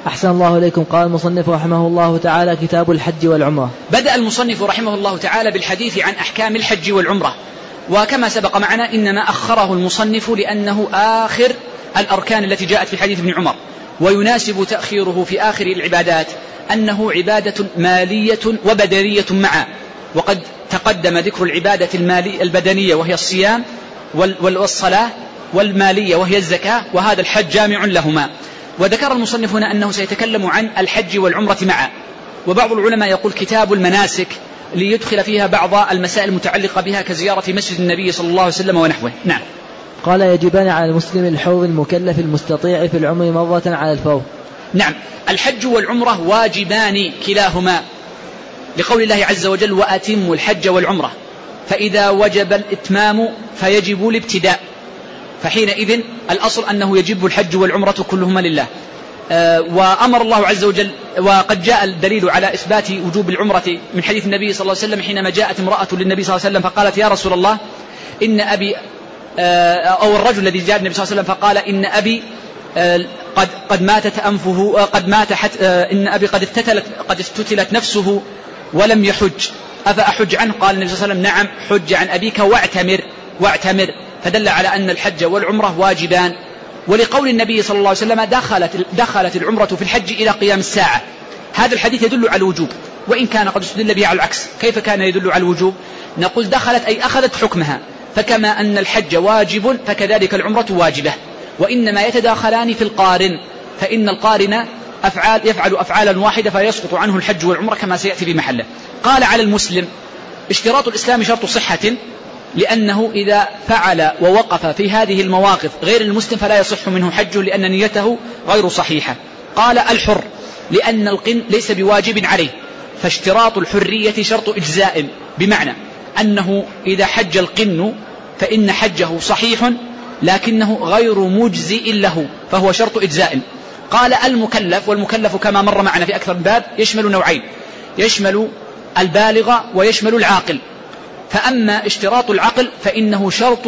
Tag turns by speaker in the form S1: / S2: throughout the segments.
S1: أحسن الله إليكم. قال المصنف رحمه الله تعالى: كتاب الحج والعمرة.
S2: بدأ المصنف رحمه الله تعالى بالحديث عن أحكام الحج والعمرة، وكما سبق معنا إنما أخره المصنف لأنه آخر الأركان التي جاءت في حديث ابن عمر، ويناسب تأخيره في آخر العبادات أنه عبادة مالية وبدنية معا، وقد تقدم ذكر العبادة البدنية وهي الصيام والصلاة، والمالية وهي الزكاة، وهذا الحج جامع لهما. وذكر المصنف هنا أنه سيتكلم عن الحج والعمرة معا، وبعض العلماء يقول كتاب المناسك ليدخل فيها بعض المسائل المتعلقة بها كزيارة مسجد النبي صلى الله عليه وسلم ونحوه. نعم.
S1: قال: يجبان على المسلم الحر المكلف المستطيع في العمر مرة على الفور.
S2: نعم، الحج والعمرة واجبان كلاهما، لقول الله عز وجل: وأتموا الحج والعمرة، فإذا وجب الإتمام فيجب الابتداء، فحينئذ الأصل أنه يجب الحج والعمرة كلهما لله. وأمر الله عز وجل، وقد جاء الدليل على إثبات وجوب العمرة من حديث النبي صلى الله عليه وسلم حينما جاءت امرأة للنبي صلى الله عليه وسلم فقالت: يا رسول الله إن أبي، أو الرجل الذي جاء النبي صلى الله عليه وسلم فقال: إن أبي قد ماتت أنفه، قد مات إن أبي قد افتتلت نفسه ولم يحج، أفأحج عنه؟ قال النبي صلى الله عليه وسلم: نعم، حج عن أبيك واعتمر. فدل على أن الحج والعمرة واجبان. ولقول النبي صلى الله عليه وسلم: دخلت العمرة في الحج إلى قيام الساعة. هذا الحديث يدل على الوجوب، وإن كان قد استدل به على العكس. كيف كان يدل على الوجوب؟ نقول دخلت أي أخذت حكمها، فكما أن الحج واجب فكذلك العمرة واجبة، وإنما يتداخلان في القارن، فإن القارن يفعل أفعالا واحدة فيسقط عنه الحج والعمرة كما سيأتي بمحله. قال: على المسلم اشتراط الإسلام شرط صحة، لأنه إذا فعل ووقف في هذه المواقف غير المسلم فلا يصح منه حجه، لأن نيته غير صحيحة. قال: الحر، لأن القن ليس بواجب عليه، فاشتراط الحرية شرط إجزاء، بمعنى أنه إذا حج القن فإن حجه صحيح لكنه غير مجزئ له، فهو شرط إجزاء. قال: المكلف، والمكلف كما مر معنا في أكثر باب يشمل نوعين، يشمل البالغ ويشمل العاقل. فأما اشتراط العقل فإنه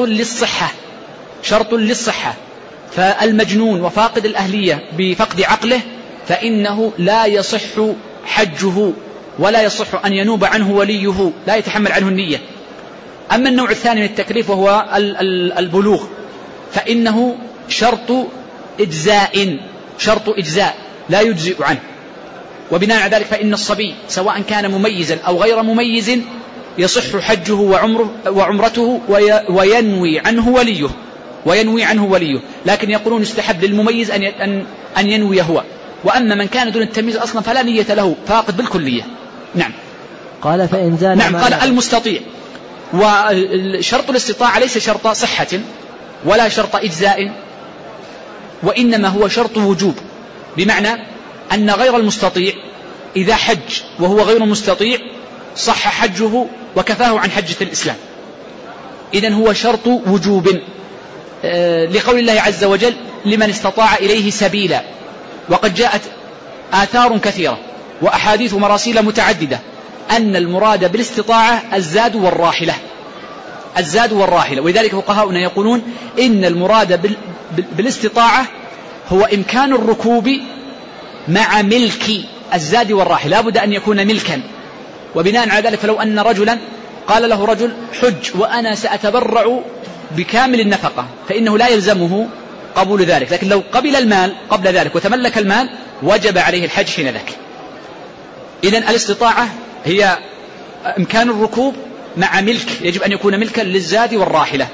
S2: شرط للصحة، فالمجنون وفاقد الأهلية بفقد عقله فإنه لا يصح حجه، ولا يصح أن ينوب عنه وليه، لا يتحمل عنه النية. أما النوع الثاني من التكليف وهو البلوغ، فإنه شرط إجزاء لا يجزئ عنه. وبناء على ذلك فإن الصبي سواء كان مميزا أو غير مميز يصح حجه وعمرته وينوي عنه وليه، لكن يقولون يستحب للمميز أن ينوي هو، وأما من كان دون التمييز أصلا فلا نية له، فاقد بالكلية. نعم.
S1: قال: فإن زال.
S2: نعم. قال: المستطيع، وشرط الاستطاعة ليس شرط صحة ولا شرط إجزاء، وإنما هو شرط وجوب، بمعنى أن غير المستطيع إذا حج وهو غير مستطيع صح حجه وكفاه عن حجة الإسلام. إذن هو شرط وجوب، لقول الله عز وجل: لمن استطاع إليه سبيلا. وقد جاءت آثار كثيرة وأحاديث مراسيل متعددة أن المراد بالاستطاعة الزاد والراحلة، ولذلك فقهاؤنا يقولون إن المراد بالاستطاعة هو إمكان الركوب مع ملك الزاد والراحلة، لا بد أن يكون ملكا. وبناء على ذلك فلو أن رجلا قال له رجل: حج وأنا سأتبرع بكامل النفقة، فإنه لا يلزمه قبول ذلك، لكن لو قبل المال قبل ذلك وتملك المال وجب عليه الحج حين ذاك. إذن الاستطاعة هي إمكان الركوب مع ملك، يجب أن يكون ملكا للزاد والراحلة.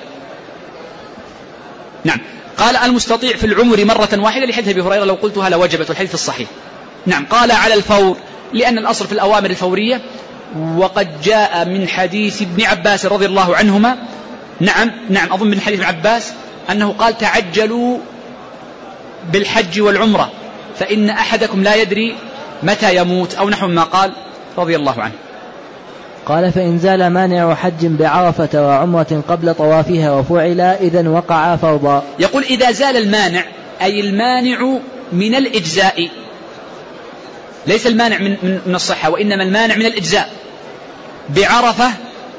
S2: نعم. قال: المستطيع في العمر مرة واحدة، لحديث أبي هريرة: لو قلتها لوجبت، والحديث الصحيح. نعم. قال: على الفور، لأن الأصل في الأوامر الفورية، وقد جاء من حديث ابن عباس رضي الله عنهما، نعم أظن من حديث ابن عباس أنه قال: تعجلوا بالحج والعمرة فإن أحدكم لا يدري متى يموت، أو نحو ما قال رضي الله عنه.
S1: قال: فإن زال مانع حج بعرفة وعمرة قبل طوافها وفعلا إذن وقع فرضا.
S2: يقول: إذا زال المانع، أي المانع من الإجزاء، ليس المانع من الصحة، وإنما المانع من الإجزاء. بعرفة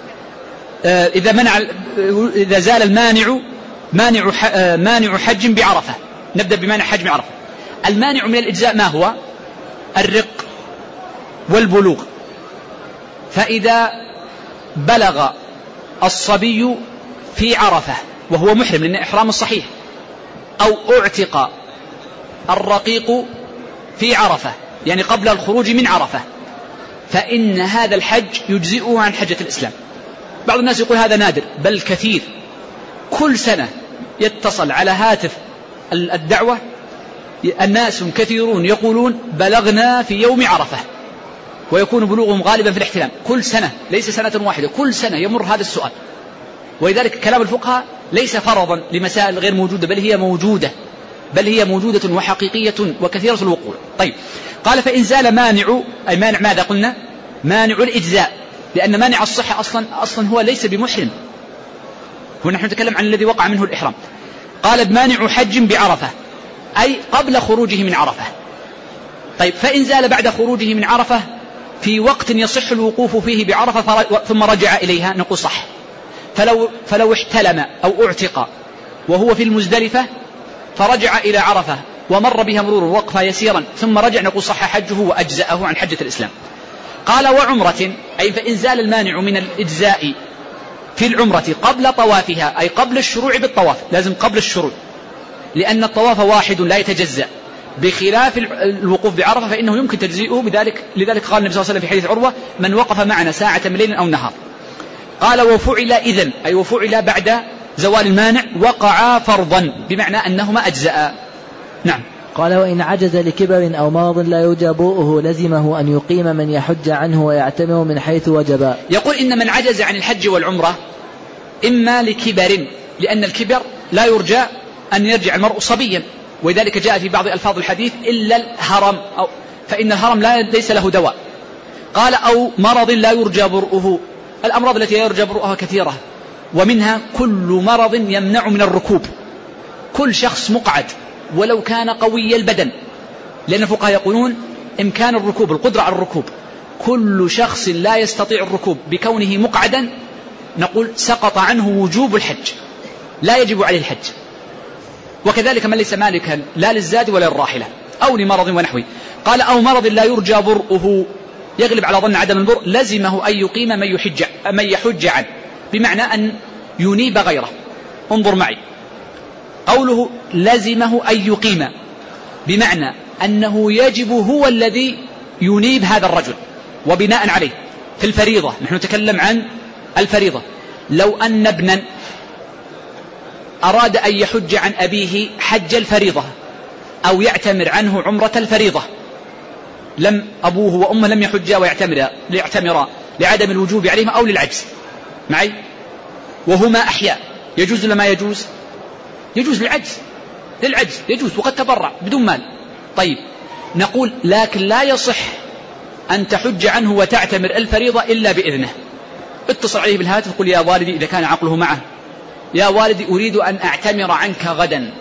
S2: إذا زال المانع مانع حج بعرفة، نبدأ بمانع حج بعرفة، المانع من الإجزاء ما هو؟ الرق والبلوغ. فإذا بلغ الصبي في عرفة وهو محرم لأن إحرام الصحيح، أو أعتق الرقيق في عرفة يعني قبل الخروج من عرفة، فإن هذا الحج يجزئه عن حجة الإسلام. بعض الناس يقول هذا نادر، بل كثير. كل سنة يتصل على هاتف الدعوة الناس كثيرون يقولون بلغنا في يوم عرفة، ويكون بلوغهم غالبا في الاحتلام. كل سنة، ليس سنة واحدة، كل سنة يمر هذا السؤال. ولذلك كلام الفقهاء ليس فرضا لمسائل غير موجودة، بل هي موجودة وحقيقية وكثيرة الوقوع. طيب، قال فإن زال مانع، أي مانع ماذا قلنا؟ مانع الإجزاء، لأن مانع الصحة أصلا هو ليس بمحرم، ونحن نتكلم عن الذي وقع منه الإحرام. قال مانع حج بعرفة، أي قبل خروجه من عرفة. طيب، فإن زال بعد خروجه من عرفة في وقت يصح الوقوف فيه بعرفة ثم رجع إليها، نقول صح. فلو احتلم أو اعتق وهو في المزدلفة فرجع إلى عرفة ومر بها مرور وقفا يسيرا ثم رجع، نقول صح حجه وأجزأه عن حجة الإسلام. قال وعمرة، أي فإن زال المانع من الإجزاء في العمرة قبل طوافها، أي قبل الشروع بالطواف، لازم قبل الشروع، لأن الطواف واحد لا يتجزأ، بخلاف الوقوف بعرفة فإنه يمكن تجزئه بذلك. لذلك قال النبي صلى الله عليه وسلم في حديث عروة: من وقف معنا ساعة من ليل أو نهار. قال وفعل إذن، أي وفعل بعد زوال المانع، وقع فرضا، بمعنى أنهما أجزاء. نعم.
S1: قال وإن عجز لكبر أو مرض لا يرجى برؤه لزمه أن يقيم من يحج عنه ويعتمر من حيث وجب.
S2: يقول إن من عجز عن الحج والعمرة إما لكبر، لأن الكبر لا يرجى أن يرجع المرء صبيا، ولذلك جاء في بعض ألفاظ الحديث إلا الهرم، فإن الهرم ليس له دواء. قال أو مرض لا يرجى برؤه، الأمراض التي لا يرجى برؤها كثيرة، ومنها كل مرض يمنع من الركوب. كل شخص مقعد ولو كان قوي البدن، لأن الفقهاء يقولون إمكان الركوب، القدرة على الركوب، كل شخص لا يستطيع الركوب بكونه مقعدا نقول سقط عنه وجوب الحج، لا يجب عليه الحج. وكذلك من ليس مالكا لا للزاد ولا للراحلة أو لمرض ونحوه. قال أو مرض لا يرجى برؤه، يغلب على ظن عدم البرء، لزمه أن يقيم من يحج عنه، بمعنى أن ينيب غيره. انظر معي، قوله لزمه أن يقيم بمعنى أنه يجب هو الذي ينيب هذا الرجل. وبناء عليه في الفريضة، نحن نتكلم عن الفريضة، لو أن ابنا أراد أن يحج عن أبيه حج الفريضة أو يعتمر عنه عمرة الفريضة، لم أبوه وأمه لم يحجا ويعتمرا لعدم الوجوب عليهما أو للعجز معي، وهما أحياء، يجوز لما يجوز؟ يجوز للعجز يجوز، وقد تبرع بدون مال. طيب، نقول لكن لا يصح أن تحج عنه وتعتمر الفريضة إلا بإذنه. اتصل عليه بالهاتف قل يا والدي إذا كان عقله معه: يا والدي أريد أن أعتمر عنك غدا،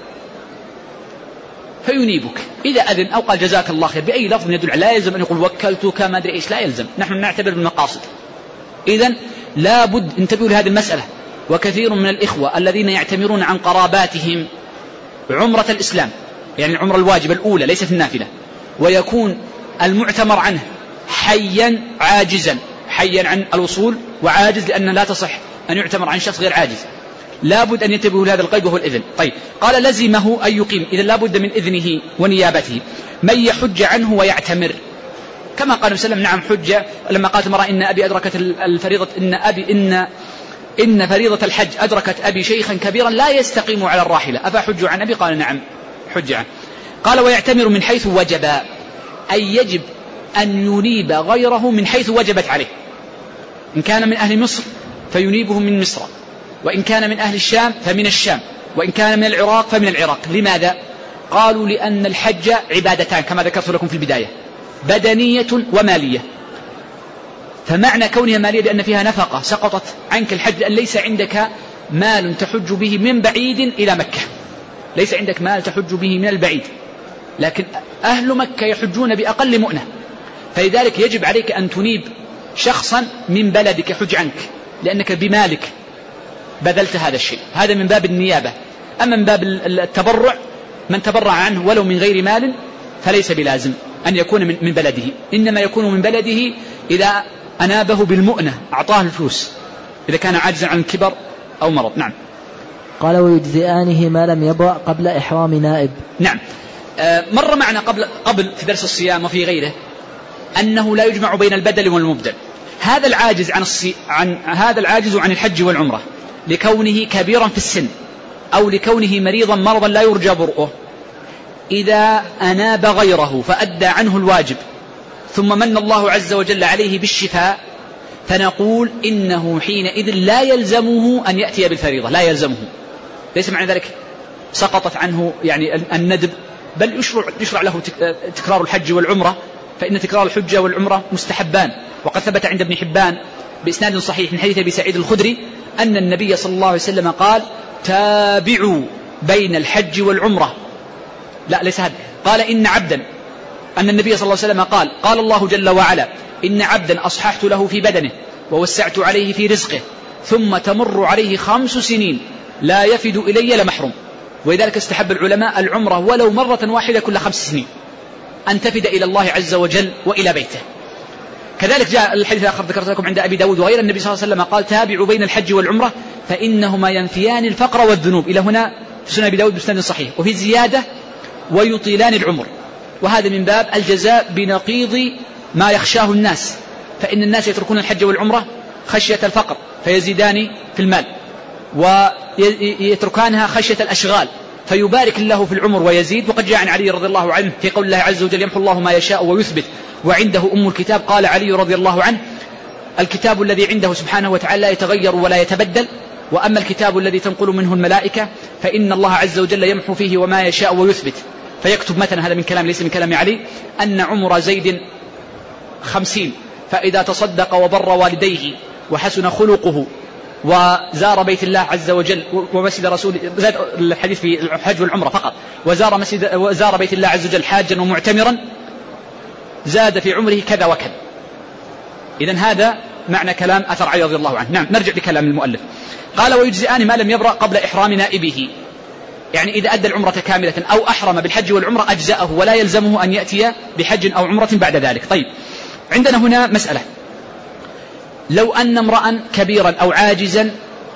S2: فينيبك. إذا أذن أو قال جزاك الله خير بأي لفظ يدل، لا يلزم أن يقول وكلتك ما أدري إيش، لا يلزم، نحن نعتبر بالمقاصد. إذن لابد انتبهوا لهذه المسألة. وكثير من الإخوة الذين يعتمرون عن قراباتهم عمرة الإسلام، يعني العمرة الواجبة الأولى ليست النافلة، ويكون المعتمر عنه حيا عاجزا، حيا عن الوصول وعاجز، لأن لا تصح أن يعتمر عن شخص غير عاجز، لابد أن ينتبهوا لهذا القيد وهو الإذن. طيب، قال لزمه أن يقيم، إذن لابد من إذنه ونيابته، من يحج عنه ويعتمر، كما قال وسلم: نعم حج، لما قالت المرأة إن أبي أدركت الفريضة، إن فريضة الحج أدركت أبي شيخا كبيرا لا يستقيم على الراحلة، أفحج عن أبي؟ قال نعم حج عنه. قال ويعتمر من حيث وجب، أي يجب أن ينيب غيره من حيث وجبت عليه. إن كان من أهل مصر فينيبه من مصر، وإن كان من أهل الشام فمن الشام، وإن كان من العراق فمن العراق. لماذا؟ قالوا لأن الحج عبادتان كما ذكرت لكم في البداية، بدنية ومالية. فمعنى كونها مالية لأن فيها نفقة سقطت عنك الحج، لأن ليس عندك مال تحج به من بعيد إلى مكة، ليس عندك مال تحج به من البعيد، لكن أهل مكة يحجون بأقل مؤنة، فلذلك يجب عليك أن تنيب شخصا من بلدك يحج عنك، لأنك بمالك بذلت هذا الشيء. هذا من باب النيابة. أما من باب التبرع من تبرع عنه ولو من غير مال فليس بلازم أن يكون من بلده، إنما يكون من بلده إذا أنابه بالمؤنة، أعطاه الفلوس إذا كان عاجزا عن الكبر أو مرض. نعم.
S1: قال ويجزئانه ما لم يبرأ قبل إحرام نائب.
S2: نعم. مر معنا قبل في درس الصيام وفي غيره أنه لا يجمع بين البدل والمبدل. هذا العاجز عن الحج والعمرة لكونه كبيرا في السن أو لكونه مريضا مرضا لا يرجى برؤه، إذا أناب غيره فأدى عنه الواجب ثم من الله عز وجل عليه بالشفاء، فنقول إنه حينئذ لا يلزمه أن يأتي بالفريضة، لا يلزمه، ليس معنى ذلك سقطت عنه يعني الندب، بل يشرع له تكرار الحج والعمرة، فإن تكرار الحج والعمرة مستحبان. وقد ثبت عند ابن حبان بإسناد صحيح من حديث أبي سعيد الخدري أن النبي صلى الله عليه وسلم قال تابعوا بين الحج والعمرة، لا ليس هذا، قال إن عبدا، أن النبي صلى الله عليه وسلم قال الله جل وعلا إن عبدا أصححت له في بدنه ووسعت عليه في رزقه ثم تمر عليه 5 سنين لا يفد إلي لمحروم. ولذلك استحب العلماء العمرة ولو مرة واحدة كل 5 سنين أن تفد إلى الله عز وجل وإلى بيته. كذلك جاء الحديث الآخر ذكرت لكم عند أبي داود وغير، النبي صلى الله عليه وسلم قال تابعوا بين الحج والعمرة فإنهما ينفيان الفقر والذنوب، إلى هنا في سنن أبي داود بسند صحيح. وفي زيادة ويطيلان العمر، وهذا من باب الجزاء بنقيض ما يخشاه الناس، فإن الناس يتركون الحج والعمرة خشية الفقر فيزيدان في المال، ويتركانها خشية الأشغال فيبارك الله في العمر ويزيد. وقد جاء عن علي رضي الله عنه في قول الله عز وجل يمحو الله ما يشاء ويثبت وعنده أم الكتاب. قال علي رضي الله عنه الكتاب الذي عنده سبحانه وتعالى لا يتغير ولا يتبدل، وأما الكتاب الذي تنقل منه الملائكة فإن الله عز وجل يمحو فيه وما يشاء ويثبت. فيكتب مثلا، هذا من كلام ليس من كلام علي، أن عمر زيد 50، فإذا تصدق وبر والديه وحسن خلقه وزار بيت الله عز وجل ومسجد رسول، زاد الحديث في الحج والعمرة فقط، وزار بيت الله عز وجل حاجا ومعتمرا زاد في عمره كذا وكذا. إذن هذا معنى كلام أثر علي رضي الله عنه. نعم، نرجع لكلام المؤلف. قال ويجزئان ما لم يبرأ قبل إحرام نائبه، يعني إذا أدى العمرة كاملة أو أحرم بالحج والعمرة أجزأه ولا يلزمه أن يأتي بحج أو عمرة بعد ذلك. طيب، عندنا هنا مسألة، لو أن امرأ كبيرا أو عاجزا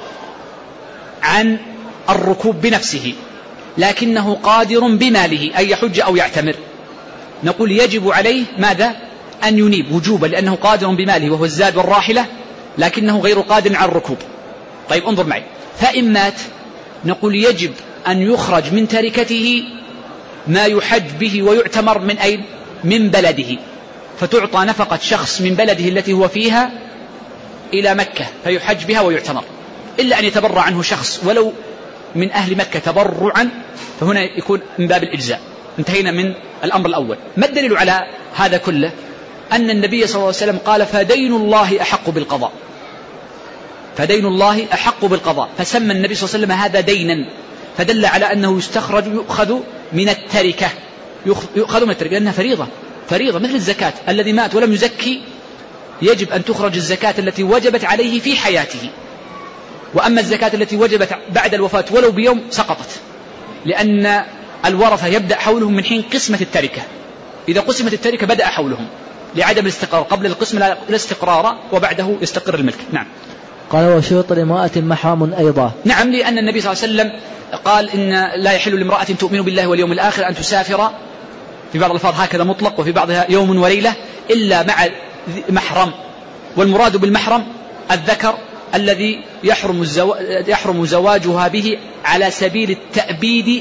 S2: عن الركوب بنفسه لكنه قادر بماله أن يحج أو يعتمر، نقول يجب عليه ماذا؟ أن ينيب وجوبا، لأنه قادر بماله وهو الزاد والراحلة لكنه غير قادر على الركوب. طيب انظر معي، فإن مات نقول يجب أن يخرج من تركته ما يحج به ويعتمر من أين؟ من بلده، فتعطى نفقة شخص من بلده التي هو فيها إلى مكة فيحج بها ويعتمر، إلا أن يتبرع عنه شخص ولو من أهل مكة تبرعا، فهنا يكون من باب الإجزاء. انتهينا من الأمر الأول. ما الدليل على هذا كله؟ أن النبي صلى الله عليه وسلم قال فدين الله أحق بالقضاء، فدين الله أحق بالقضاء، فسمى النبي صلى الله عليه وسلم هذا دينا، فدل على أنه يستخرج يؤخذ من التركة، يؤخذ من التركة لأنها فريضة مثل الزكاة، الذي مات ولم يزكي يجب أن تخرج الزكاة التي وجبت عليه في حياته، وأما الزكاة التي وجبت بعد الوفاة ولو بيوم سقطت، لأن الورثة يبدأ حولهم من حين قسمة التركة، إذا قسمت التركة بدأ حولهم لعدم الاستقرار، قبل القسم لا استقرار وبعده يستقر الملك. نعم.
S1: قال وشرط لامرأة محرم أيضا.
S2: نعم، لأن النبي صلى الله عليه وسلم قال إن لا يحل لامرأة تؤمن بالله واليوم الآخر أن تسافر، في بعض الألفاظ هكذا مطلق وفي بعضها يوم وليلة، إلا مع محرم، والمراد بالمحرم الذكر الذي يحرم زواجها به على سبيل التأبيد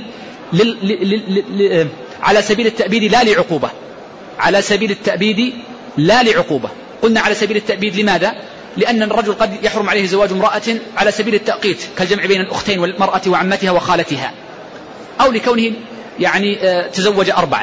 S2: على سبيل التأبيد لا لعقوبة، على سبيل التأبيد لا لعقوبة. قلنا على سبيل التأبيد لماذا؟ لأن الرجل قد يحرم عليه زواج امرأة على سبيل التأقيت كالجمع بين الأختين والمرأة وعمتها وخالتها، أو لكونه يعني تزوج 4،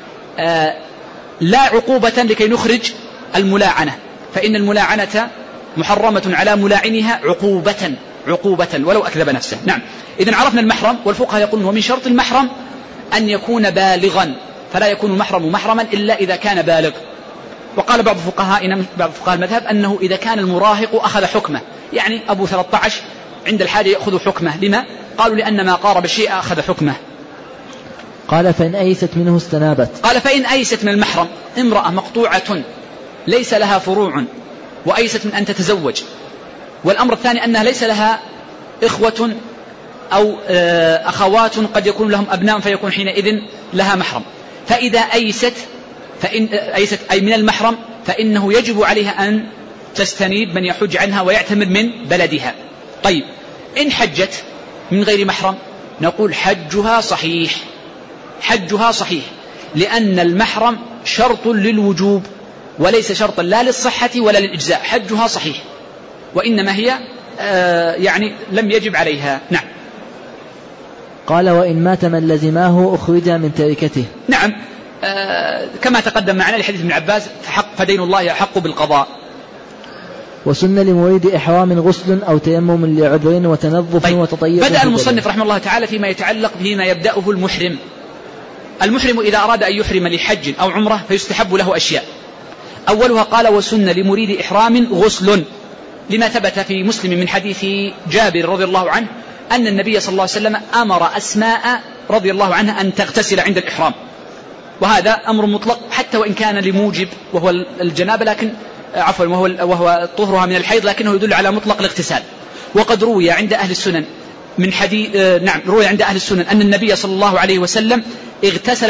S2: لا عقوبة لكي نخرج الملاعنة، فإن الملاعنة محرمة على ملاعنها عقوبة ولو أكذب نفسه. نعم، إذن عرفنا المحرم، والفقهاء يقولون ومن شرط المحرم أن يكون بالغا، فلا يكون المحرم محرما إلا إذا كان بالغ. وقال بعض فقهاء المذهب أنه إذا كان المراهق أخذ حكمه، يعني أبو 13 عند الحاجة يأخذ حكمه، لما؟ قالوا لأن ما قارب الشيء أخذ حكمه.
S1: قال فإن أيست منه استنابت.
S2: قال فإن أيست من المحرم، امرأة مقطوعة ليس لها فروع وأيست من أن تتزوج، والأمر الثاني أنها ليس لها إخوة أو أخوات قد يكون لهم أبناء فيكون حينئذ لها محرم، فإذا أيست أي من المحرم فإنه يجب عليها أن تستنيب من يحج عنها ويعتمر من بلدها. طيب إن حجت من غير محرم نقول حجها صحيح، حجها صحيح، لأن المحرم شرط للوجوب وليس شرطا لا للصحة ولا للإجزاء، حجها صحيح وإنما هي يعني لم يجب عليها. نعم.
S1: قال وإن مات من لزماه أخرج من تركته.
S2: نعم، كما تقدم معنا لحديث ابن عباس فدين الله أحق بالقضاء.
S1: وسن لمريد إحرام غسل أو تيمم لعذر وتنظف. طيب. وتطيب.
S2: بدأ المصنف رحمه الله تعالى فيما يتعلق بما يبدأه المحرم. المحرم إذا أراد أن يحرم لحج أو عمرة فيستحب له أشياء، أولها قال وسن لمريد إحرام غسل، لما ثبت في مسلم من حديث جابر رضي الله عنه أن النبي صلى الله عليه وسلم أمر أسماء رضي الله عنها أن تغتسل عند الإحرام، وهذا أمر مطلق حتى وإن كان لموجب وهو الجنابة، لكن عفوا وهو طهرها من الحيض، لكنه يدل على مطلق الاغتسال. وقد روي عند أهل السنن من حديث روي عند أهل السنن أن النبي صلى الله عليه وسلم اغتسل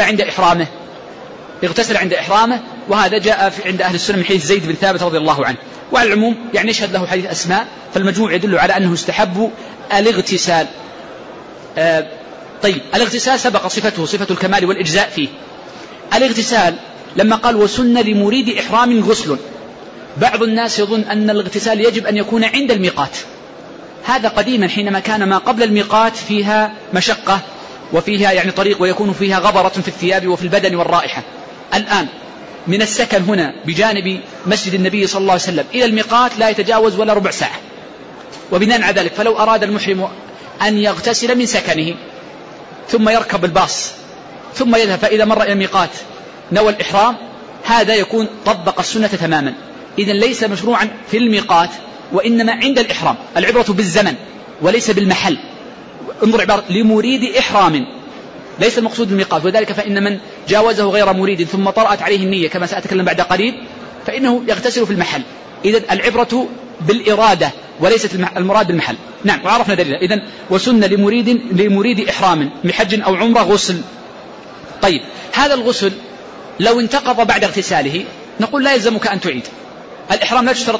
S2: عند إحرامه، وهذا جاء عند أهل السنن من حديث زيد بن ثابت رضي الله عنه. وعلى العموم يعني يشهد له حديث أسماء، فالمجموع يدل على أنه استحب الاغتسال. طيب الاغتسال سبق صفته صفة الكمال والإجزاء فيه. الاغتسال لما قال وسن لمريد إحرام غسل، بعض الناس يظن أن الاغتسال يجب أن يكون عند الميقات، هذا قديما حينما كان ما قبل الميقات فيها مشقة وفيها يعني طريق ويكون فيها غبرة في الثياب وفي البدن والرائحة. الآن من السكن هنا بجانب مسجد النبي صلى الله عليه وسلم إلى الميقات لا يتجاوز ولا ربع ساعة، وبناء على ذلك فلو أراد المحرم أن يغتسل من سكنه ثم يركب الباص ثم يذهب فإذا مر إلى الميقات نوى الإحرام، هذا يكون طبق السنة تماما. إذن ليس مشروعا في الميقات وإنما عند الإحرام، العبرة بالزمن وليس بالمحل. انظر عبارة لمريد إحرام، ليس المقصود الميقات، وذلك فإن من جاوزه غير مريد ثم طرأت عليه النية كما سأتكلم بعد قليل فإنه يغتسل في المحل. إذن العبرة بالإرادة وليست المراد بالمحل. نعم، وعرفنا دليلا. إذن وسن لمريد إحرام بحج أو عمرة غسل. طيب هذا الغسل لو انتقض بعد اغتساله نقول لا يلزمك أن تعيد. الإحرام لا يشترط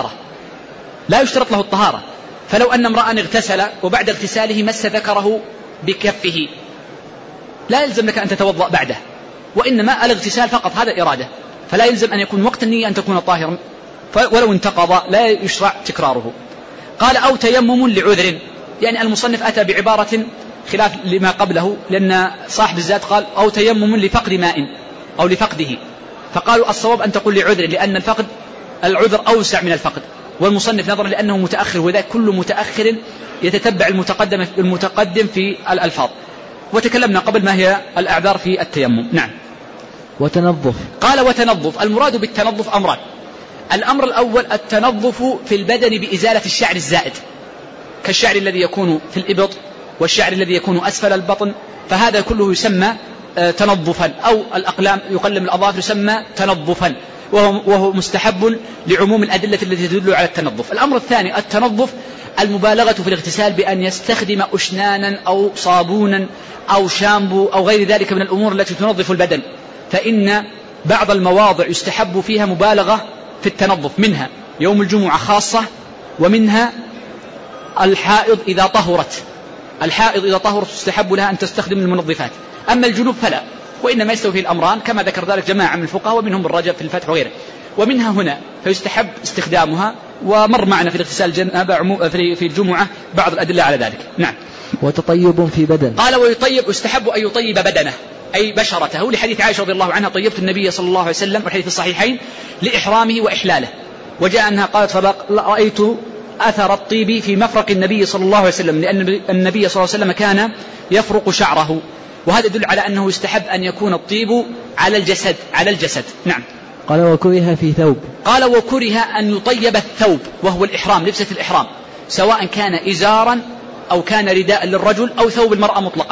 S2: له الطهارة، فلو أن امرأ اغتسل وبعد اغتساله مس ذكره بكفه لا يلزم لك أن تتوضأ بعده، وإنما الاغتسال فقط هذا إرادة، فلا يلزم أن يكون وقت النية أن تكون طاهرا، ولو انتقض لا يشرع تكراره. قال أو تيمم لعذر، يعني المصنف أتى بعبارة خلاف لما قبله، لأن صاحب الزاد قال أو تيمم لفقد ماء أو لفقده، فقالوا الصواب أن تقول لعذر لأن العذر أوسع من الفقد، والمصنف نظر لأنه متأخر، وذلك كل متأخر يتتبع المتقدم في الألفاظ. وتكلمنا قبل ما هي الأعذار في التيمم. نعم.
S1: وتنظف.
S2: قال وتنظف، المراد بالتنظف أمران. الأمر الأول التنظف في البدن بإزالة الشعر الزائد، كالشعر الذي يكون في الإبط والشعر الذي يكون أسفل البطن، فهذا كله يسمى تنظفا، أو الأقلام يقلم الأظافر يسمى تنظفا، وهو مستحب لعموم الأدلة التي تدل على التنظف. الأمر الثاني التنظف المبالغة في الاغتسال بأن يستخدم أشنانا أو صابونا أو شامبو أو غير ذلك من الأمور التي تنظف البدن، فإن بعض المواضع يستحب فيها مبالغة في التنظف، منها يوم الجمعة خاصة، ومنها الحائض إذا طهرت تستحب لها أن تستخدم المنظفات. أما الجنوب فلا، وإنما يستوي فيه الأمران كما ذكر ذلك جماعة من الفقهاء ومنهم الرجب في الفتح وغيره. ومنها هنا فيستحب استخدامها، ومر معنا في الاغتسال الجنابة في الجمعة بعض الأدلة على ذلك. نعم.
S1: وتطيب في بدن.
S2: قال ويطيب، يستحب أن يطيب بدنه أي بشرته، لحديث عائشة رضي الله عنها طيبت النبي صلى الله عليه وسلم، والحديث الصحيحين، لإحرامه وإحلاله، وجاء أنها قالت فرأيت أثر الطيب في مفرق النبي صلى الله عليه وسلم، لأن النبي صلى الله عليه وسلم كان يفرق شعره، وهذا يدل على أنه يستحب أن يكون الطيب على الجسد. نعم.
S1: قال وكره في ثوب.
S2: قال وكره أن يطيب الثوب، وهو الإحرام، لبسة الإحرام، سواء كان إزارا أو كان رداء للرجل أو ثوب المرأة مطلقا،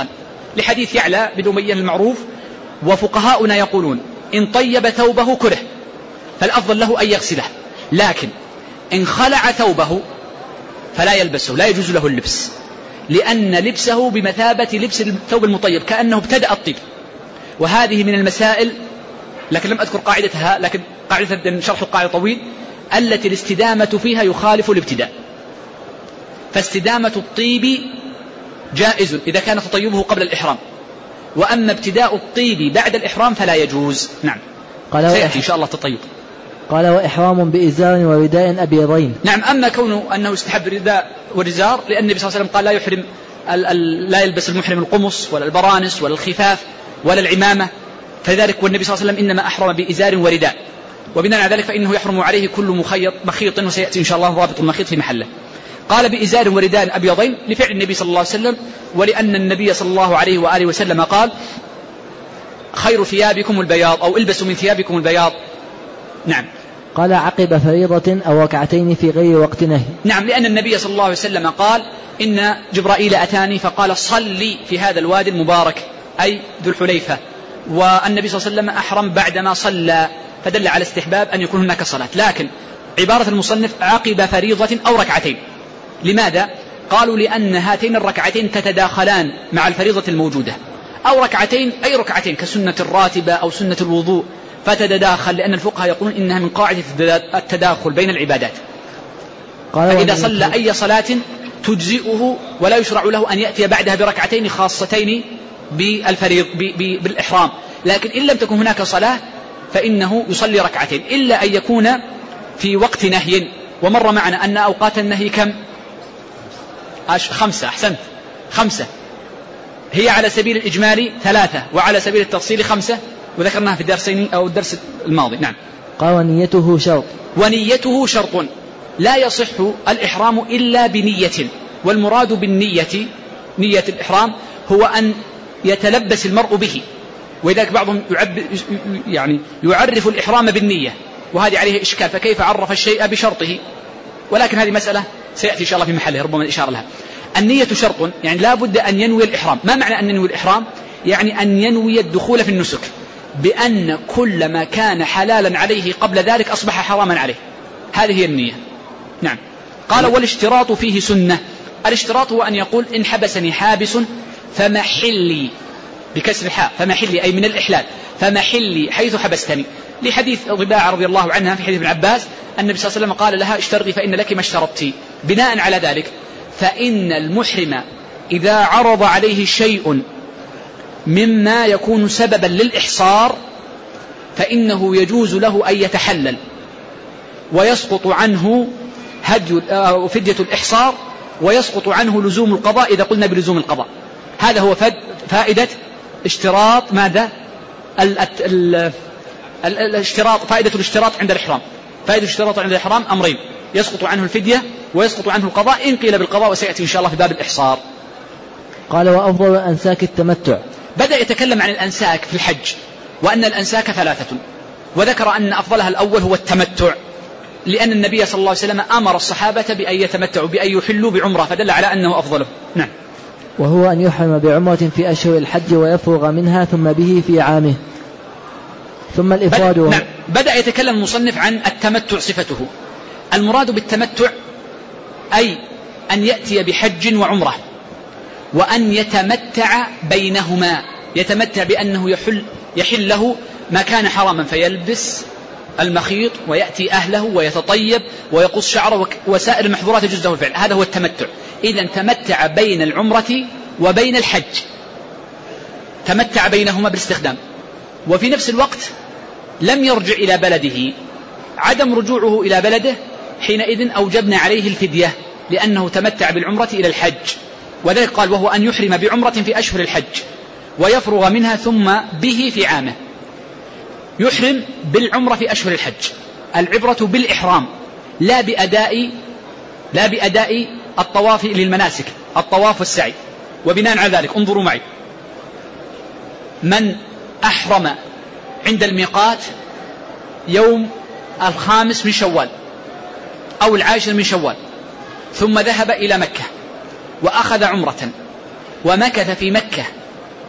S2: لحديث يعلى بن أمية المعروف: وفقهاؤنا يقولون إن طيب ثوبه كره، فالأفضل له أن يغسله، لكن إن خلع ثوبه فلا يلبسه، لا يجوز له اللبس، لأن لبسه بمثابة لبس الثوب المطيب، كأنه ابتدأ الطيب. وهذه من المسائل، لكن لم أذكر قاعدتها، لكن قاعدة شرح القاعدة طويل، التي الاستدامة فيها يخالف الابتداء. فاستدامة الطيب جائز إذا كان تطيبه قبل الإحرام، وأما ابتداء الطيب بعد الإحرام فلا يجوز. نعم، سيأتي إن شاء الله تطيب.
S1: قال: وإحرام بإزار ورداء أبيضين.
S2: نعم، أما كونه أنه استحب الرداء والإزار، لأن النبي صلى الله عليه وسلم قال لا يحرم لا يلبس المحرم القمص ولا البرانس ولا الخفاف ولا العمامة، فذلك والنبي صلى الله عليه وسلم إنما أحرم بإزار ورداء، وبناء على ذلك فإنه يحرم عليه كل مخيط، وسيأتي إن شاء الله ضابط المخيط في محله. قال: بإزار ورداء أبيضين، لفعل النبي صلى الله عليه وسلم، ولأن النبي صلى الله عليه وآله وسلم قال: خير ثيابكم البياض، أو البسوا من ثيابكم البياض. نعم.
S1: قال: عقب فريضة أو ركعتين في غير وقت نهي.
S2: نعم، لأن النبي صلى الله عليه وسلم قال: إن جبرائيل أتاني فقال: صلي في هذا الوادي المبارك، أي ذو الحليفة. والنبي صلى الله عليه وسلم أحرم بعدما صلى، فدل على استحباب أن يكون هناك صلاة. لكن عبارة المصنف عقب فريضة أو ركعتين، لماذا؟ قالوا: لأن هاتين الركعتين تتداخلان مع الفريضة الموجودة، أو ركعتين أي ركعتين كسنة الراتبة أو سنة الوضوء، فتتداخل، لأن الفقهاء يقولون إنها من قاعدة التداخل بين العبادات. فإذا صلى أي صلاة تجزئه، ولا يشرع له أن يأتي بعدها بركعتين خاصتين بالإحرام. لكن إن لم تكن هناك صلاة فإنه يصلي ركعتين، إلا أن يكون في وقت نهي. ومر معنا أن أوقات النهي كم؟ 5. أحسنت، 5. هي على سبيل الإجمالي 3، وعلى سبيل التفصيل 5، وذكرناها في الدرسين أو الدرس الماضي. نعم.
S1: قال: ونيته شرط.
S2: ونيته شرط، لا يصح الإحرام إلا بنية. والمراد بالنية، نية الإحرام، هو أن يتلبس المرء به، ولذلك بعضهم يعرف الإحرام بالنية، وهذه عليه إشكال، فكيف عرف الشيء بشرطه؟ ولكن هذه مسألة سيأتي إن شاء الله في محله، ربما الإشارة لها. النية شرط، يعني لا بد أن ينوي الإحرام. ما معنى أن ينوي الإحرام؟ يعني أن ينوي الدخول في النسك، بأن كل ما كان حلالا عليه قبل ذلك أصبح حراما عليه. هذه هي النية. نعم. قال: والاشتراط فيه سنة. الاشتراط هو أن يقول: إن حبسني حابس فمحلي، بكسر الحاء، فمحلي أي من الإحلال، فمحلي حيث حبستني، لحديث رباعة رضي الله عنها في حديث ابن عباس، النبي صلى الله عليه وسلم قال لها: اشترطي فإن لك ما اشترطتي. بناء على ذلك فإن المحرم إذا عرض عليه شيء مما يكون سببا للإحصار فإنه يجوز له أن يتحلل، ويسقط عنه فدية الإحصار، ويسقط عنه لزوم القضاء إذا قلنا بلزوم القضاء. هذا هو فائدة اشتراط ماذا؟ الاشتراط، فائدة الاشتراط عند الإحرام. فائدة الاشتراط عند الإحرام أمرين: يسقط عنه الفدية ويسقط عنه القضاء، إن قيل بالقضاء، وسيأتي إن شاء الله في باب الإحصار.
S1: قال: وأفضل أنساك التمتع.
S2: بدأ يتكلم عن الأنساك في الحج، وأن الأنساك 3، وذكر أن أفضلها الأول هو التمتع، لأن النبي صلى الله عليه وسلم أمر الصحابة بأن يتمتعوا، بأن يحلوا بعمرة، فدل على أنه أفضله. نعم.
S1: وهو أن يحرم بعمرة في أشهر الحج ويفرغ منها ثم به في عامه، ثم الإفراد.
S2: نعم. بدأ يتكلم المصنف عن التمتع صفته. المراد بالتمتع أي أن يأتي بحج وعمرة، وأن يتمتع بينهما، يتمتع بأنه يحل له ما كان حراما، فيلبس المخيط ويأتي أهله ويتطيب ويقص شعره وسائر المحظورات يجوز له الفعل. هذا هو التمتع. إذن تمتع بين العمرة وبين الحج، تمتع بينهما بالاستخدام، وفي نفس الوقت لم يرجع إلى بلده. عدم رجوعه إلى بلده حينئذ أوجبنا عليه الفدية، لأنه تمتع بالعمرة إلى الحج. وذلك قال: وهو أن يحرم بعمرة في أشهر الحج ويفرغ منها ثم به في عامه. يحرم بالعمرة في أشهر الحج، العبرة بالإحرام لا بأداء الطواف للمناسك، الطواف والسعي. وبناء على ذلك انظروا معي: من أحرم عند الميقات يوم 5 من شوال أو 10 من شوال، ثم ذهب إلى مكة وأخذ عمرة ومكث في مكة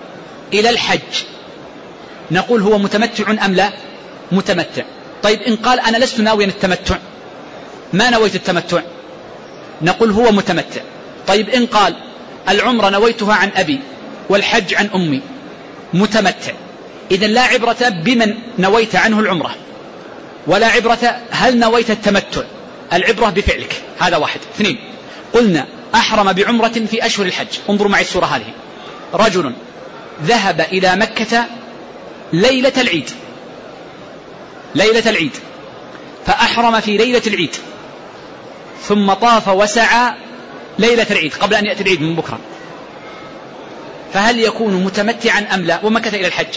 S2: إلى الحج نقول هو متمتع أم لا؟ متمتع. طيب إن قال أنا لست ناويا التمتع، ما نويت التمتع، نقول هو متمتع. طيب إن قال العمرة نويتها عن أبي والحج عن أمي، متمتع. إذن لا عبرة بمن نويت عنه العمرة، ولا عبرة هل نويت التمتع، العبرة بفعلك. هذا واحد. اثنين، قلنا أحرم بعمرة في أشهر الحج. انظروا معي السورة هذه. رجل ذهب إلى مكة ليلة العيد، ليلة العيد، فأحرم في ليلة العيد، ثم طاف وسعى ليلة العيد قبل أن يأتي العيد من بكرة، فهل يكون متمتعا أم لا؟ ومكث إلى الحج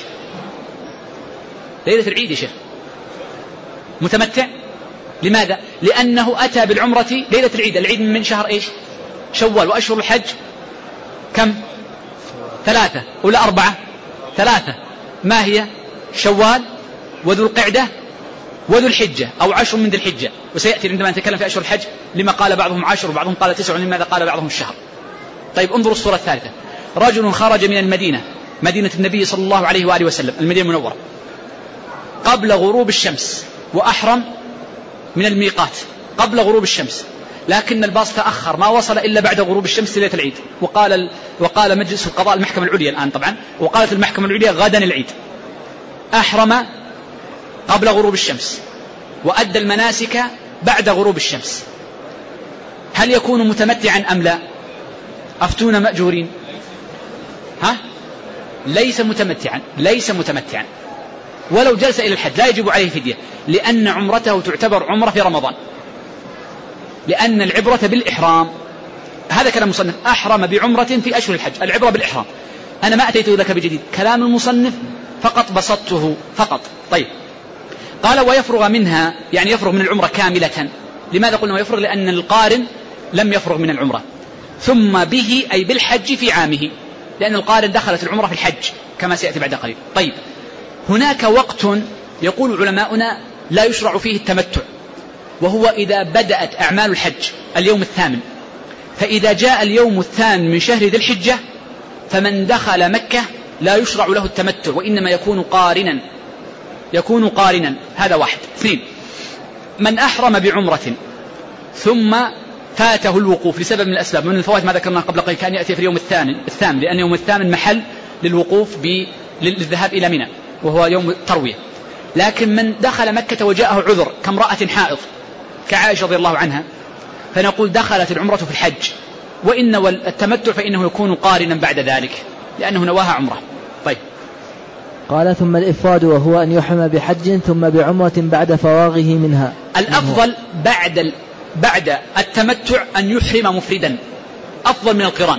S2: ليلة العيد يا شيخ، متمتع. لماذا؟ لأنه أتى بالعمرة ليلة العيد. العيد من شهر إيش؟ شوال. وأشهر الحج كم؟ 3 ولا 4؟ 3. ما هي؟ شوال وذو القعدة وذو الحجة، أو 10 من ذي الحجة. وسيأتي عندما نتكلم في أشهر الحج لما قال بعضهم 10 وبعضهم قال 9 ولماذا قال بعضهم الشهر. طيب انظروا الصورة الثالثة. رجل خرج من المدينة، مدينة النبي صلى الله عليه وآله وسلم، المدينة المنورة، قبل غروب الشمس، وأحرم من الميقات قبل غروب الشمس، لكن الباص تأخر ما وصل إلا بعد غروب الشمس ليلة العيد. وقال مجلس القضاء المحكمة العليا الآن طبعا، وقالت المحكمة العليا غدا العيد. أحرم قبل غروب الشمس وأدى المناسك بعد غروب الشمس، هل يكون متمتعا أم لا؟ أفتون مأجورين. ليس متمتعا، ليس متمتعا. ولو جلس إلى الحج لا يجب عليه فدية، لأن عمرته تعتبر عمرة في رمضان، لأن العبرة بالإحرام. هذا كلام المصنف. أحرم بعمرة في أشهر الحج، العبرة بالإحرام. أنا ما أتيت لك بجديد، كلام المصنف فقط بسطته فقط. طيب، قال ويفرغ منها، يعني يفرغ من العمرة كاملة. لماذا قلنا ويفرغ؟ لأن القارن لم يفرغ من العمرة. ثم به أي بالحج في عامه، لأن القارن دخلت العمرة في الحج كما سيأتي بعد قليل. طيب، هناك وقت يقول علماؤنا لا يشرع فيه التمتع، وهو إذا بدأت أعمال الحج اليوم الثامن. فإذا جاء اليوم الثامن من شهر ذي الحجة فمن دخل مكة لا يشرع له التمتع، وإنما يكون قارنا. هذا واحد. اثنين، من أحرم بعمرة ثم فاته الوقوف لسبب من الأسباب، من الفوائد ما ذكرناه قبل قليل كان يأتي في اليوم الثامن، لأن يوم الثامن محل للوقوف للذهاب إلى منى وهو يوم التروية. لكن من دخل مكة وجاءه عذر كامرأة حائض كعائشة رضي الله عنها، فنقول دخلت العمرة في الحج، وإن التمتع فإنه يكون قارنا بعد ذلك لأنه نواها عمرة. طيب،
S1: قال ثم الإفراد وهو أن يحرم بحج ثم بعمرة بعد فراغه منها.
S2: الأفضل بعد التمتع أن يحرم مفردا، أفضل من القران،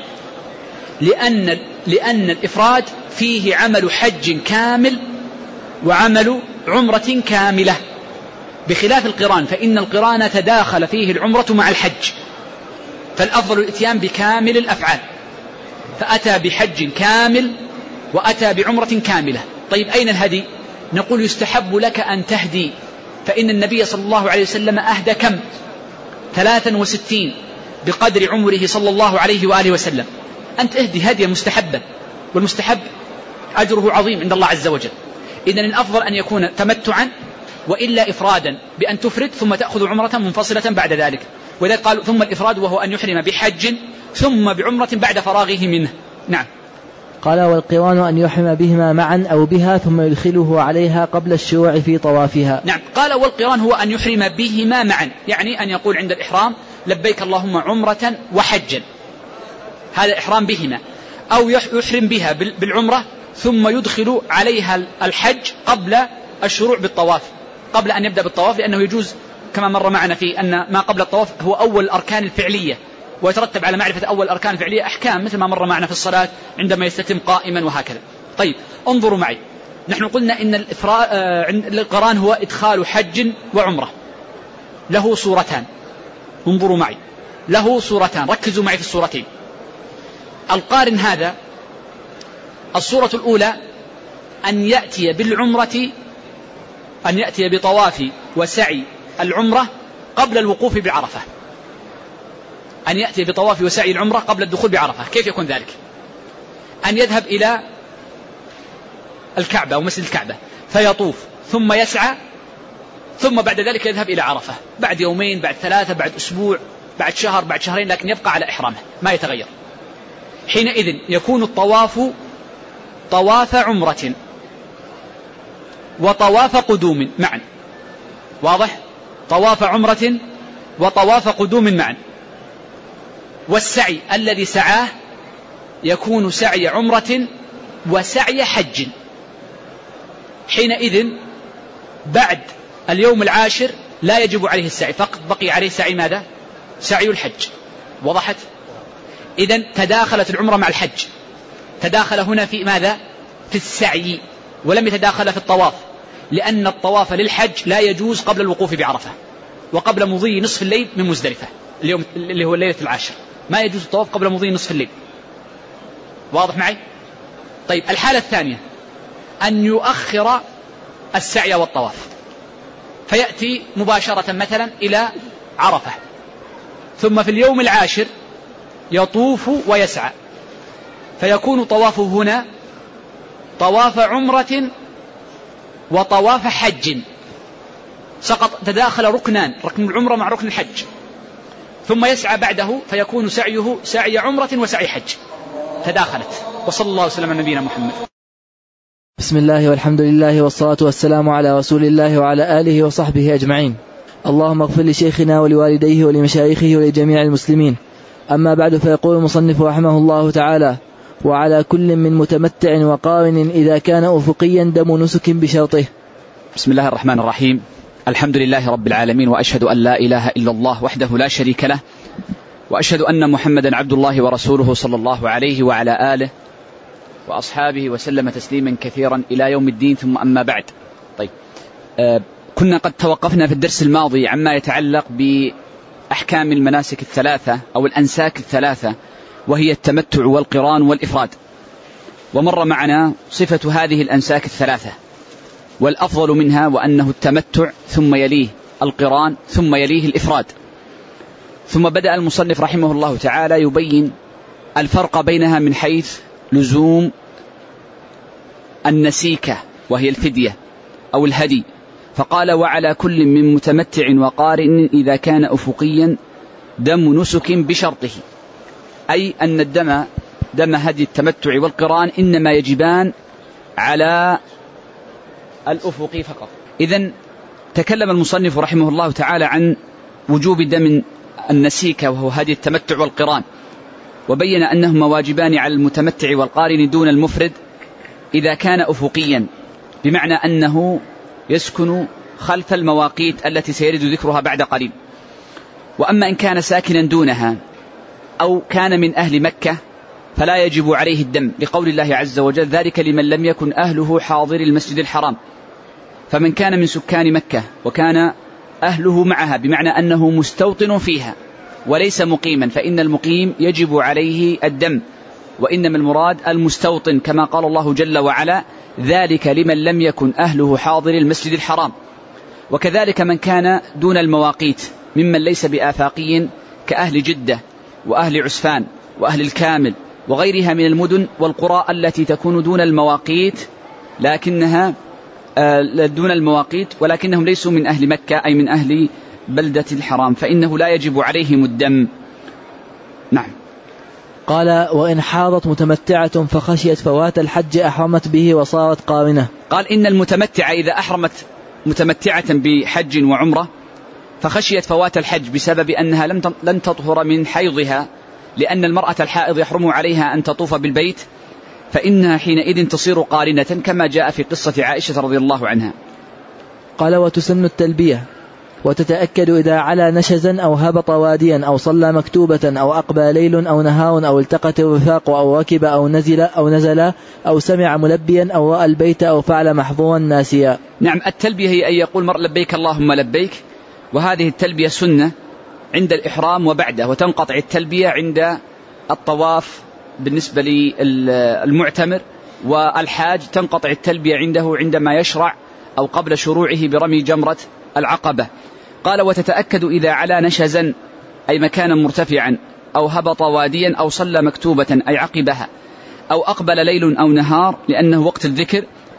S2: لأن الإفراد فيه عمل حج كامل وعمل عمرة كاملة، بخلاف القران فإن القران تداخل فيه العمرة مع الحج، فالأفضل الاتيان بكامل الأفعال، فأتى بحج كامل وأتى بعمرة كاملة. طيب، أين الهدي؟ نقول يستحب لك أن تهدي، فإن النبي صلى الله عليه وسلم أهدى كم؟ 63 بقدر عمره صلى الله عليه وآله وسلم. أنت اهدي هديا مستحبا، والمستحب أجره عظيم عند الله عز وجل. إذن الأفضل أن يكون تمتعا، وإلا إفرادا بأن تفرد ثم تأخذ عمرة منفصلة بعد ذلك. وإذا قال ثم الإفراد وهو أن يحرم بحج ثم بعمرة بعد فراغه منه. نعم.
S1: قال والقران أن يحرم بهما معا أو بها ثم يدخله عليها قبل الشروع في طوافها.
S2: نعم، قال والقران هو أن يحرم بهما معا، يعني أن يقول عند الإحرام لبيك اللهم عمرة وحجا، هذا إحرام بهما، أو يحرم بها بالعمرة ثم يدخل عليها الحج قبل الشروع بالطواف، قبل أن يبدأ بالطواف، لأنه يجوز كما مر معنا في أن ما قبل الطواف هو أول الأركان الفعلية، ويترتب على معرفة أول الأركان الفعلية أحكام مثل ما مر معنا في الصلاة عندما يستتم قائما وهكذا. طيب، انظروا معي، نحن قلنا إن القران هو إدخال حج وعمرة، له صورتان. انظروا معي، له صورتان، ركزوا معي في الصورتين. القارن هذا الصورة الأولى أن يأتي بالعمرة، أن يأتي بطواف وسعي العمرة قبل الوقوف بعرفة، أن يأتي بطواف وسعي العمرة قبل الدخول بعرفة. كيف يكون ذلك؟ أن يذهب إلى الكعبة أو مسجد الكعبة فيطوف ثم يسعى، ثم بعد ذلك يذهب إلى عرفة بعد يومين، بعد 3، بعد أسبوع، بعد شهر، بعد شهرين، لكن يبقى على إحرامه ما يتغير. حينئذ يكون الطواف طواف عمرة وطواف قدوم معا. واضح؟ طواف عمرة وطواف قدوم معا. والسعي الذي سعاه يكون سعي عمرة وسعي حج. حينئذ بعد اليوم العاشر لا يجب عليه السعي، فقط بقي عليه سعي ماذا؟ سعي الحج. وضحت؟ إذن تداخلت العمرة مع الحج، تداخل هنا في ماذا؟ في السعي، ولم يتداخل في الطواف، لأن الطواف للحج لا يجوز قبل الوقوف بعرفة وقبل مضي نصف الليل من مزدلفة اليوم اللي هو الليلة العاشر، ما يجوز الطواف قبل مضي نصف الليل. واضح معي؟ طيب الحالة الثانية أن يؤخر السعي والطواف فيأتي مباشرة مثلا إلى عرفة، ثم في اليوم العاشر يطوف ويسعى، فيكون طوافه هنا طواف عمرة وطواف حج، سقط تداخل ركنان، ركن العمرة مع ركن الحج، ثم يسعى بعده فيكون سعيه سعي عمرة وسعي حج، تداخلت. وصلى الله وسلم على نبينا محمد.
S1: بسم الله والحمد لله والصلاة والسلام على رسول الله وعلى آله وصحبه أجمعين. اللهم اغفر لشيخنا ولوالديه ولمشايخه ولجميع المسلمين. أما بعد، فيقول المصنف رحمه الله تعالى: وعلى كل من متمتع وقارن إذا كان أفقيا دم نسك بشرطه.
S2: بسم الله الرحمن الرحيم. الحمد لله رب العالمين، وأشهد أن لا إله إلا الله وحده لا شريك له، وأشهد أن محمدا عبد الله ورسوله صلى الله عليه وعلى آله وأصحابه وسلم تسليما كثيرا إلى يوم الدين، ثم أما بعد. طيب، كنا قد توقفنا في الدرس الماضي عما يتعلق بأحكام المناسك الثلاثة أو الأنساك الثلاثة، وهي التمتع والقران والإفراد، ومر معنا صفة هذه الأنساك الثلاثة، والأفضل منها وأنه التمتع ثم يليه القران ثم يليه الإفراد. ثم بدأ المصنف رحمه الله تعالى يبين الفرق بينها من حيث لزوم النسيكة وهي الفدية أو الهدي، فقال: وعلى كل من متمتع وقارن إذا كان أفقيا دم نسك بشرطه، أي أن دم هدي التمتع والقران إنما يجبان على الأفق فقط. إذن تكلم المصنف رحمه الله تعالى عن وجوب دم النسيكة وهو هدي التمتع والقران، وبين أنهما واجبان على المتمتع والقارن دون المفرد إذا كان أفقيا، بمعنى أنه يسكن خلف المواقيت التي سيرد ذكرها بعد قليل. وأما إن كان ساكنا دونها أو كان من أهل مكة فلا يجب عليه الدم، لقول الله عز وجل: ذلك لمن لم يكن أهله حاضر المسجد الحرام. فمن كان من سكان مكة وكان أهله معها، بمعنى أنه مستوطن فيها وليس مقيما، فإن المقيم يجب عليه الدم، وإنما المراد المستوطن، كما قال الله جل وعلا: ذلك لمن لم يكن أهله حاضر المسجد الحرام. وكذلك من كان دون المواقيت ممن ليس بآفاقي كأهل جدة وأهل عسفان وأهل الكامل وغيرها من المدن والقرى التي تكون دون المواقيت ولكنهم ليسوا من أهل مكة، أي من أهل بلدة الحرام، فإنه لا يجب عليهم الدم. نعم.
S1: قال: وإن حاضت متمتعة فخشيت فوات الحج أحرمت به وصارت قارنة.
S2: قال: إن المتمتعة إذا أحرمت متمتعة بحج وعمرة فخشيت فوات الحج بسبب أنها لن تطهر من حيضها، لأن المرأة الحائض يحرم عليها أن تطوف بالبيت، فإنها حينئذ تصير قارنة، كما جاء في قصة عائشة رضي الله عنها.
S1: قال: وتسن التلبية، وتتأكد إذا علا نشزا أو هبط واديا أو صلى مكتوبة أو أقبل ليل أو نهار أو التقت الرفاق أو ركب أو نزل أو سمع ملبيا أو رأى البيت أو فعل محظورا ناسيا.
S2: نعم، التلبية هي أن يقول مر لبيك اللهم لبيك، وهذه التلبية سنة عند الإحرام وبعده، وتنقطع التلبية عند الطواف بالنسبة للمعتمر، والحاج تنقطع التلبية عنده عندما يشرع أو قبل شروعه برمي جمرة العقبة. قال: وتتأكد إذا علا نشزا، أي مكانا مرتفعا، أو هبط واديا، أو صلى مكتوبة، أي عقبها، أو أقبل ليل أو نهار، لأنه وقت الذكر.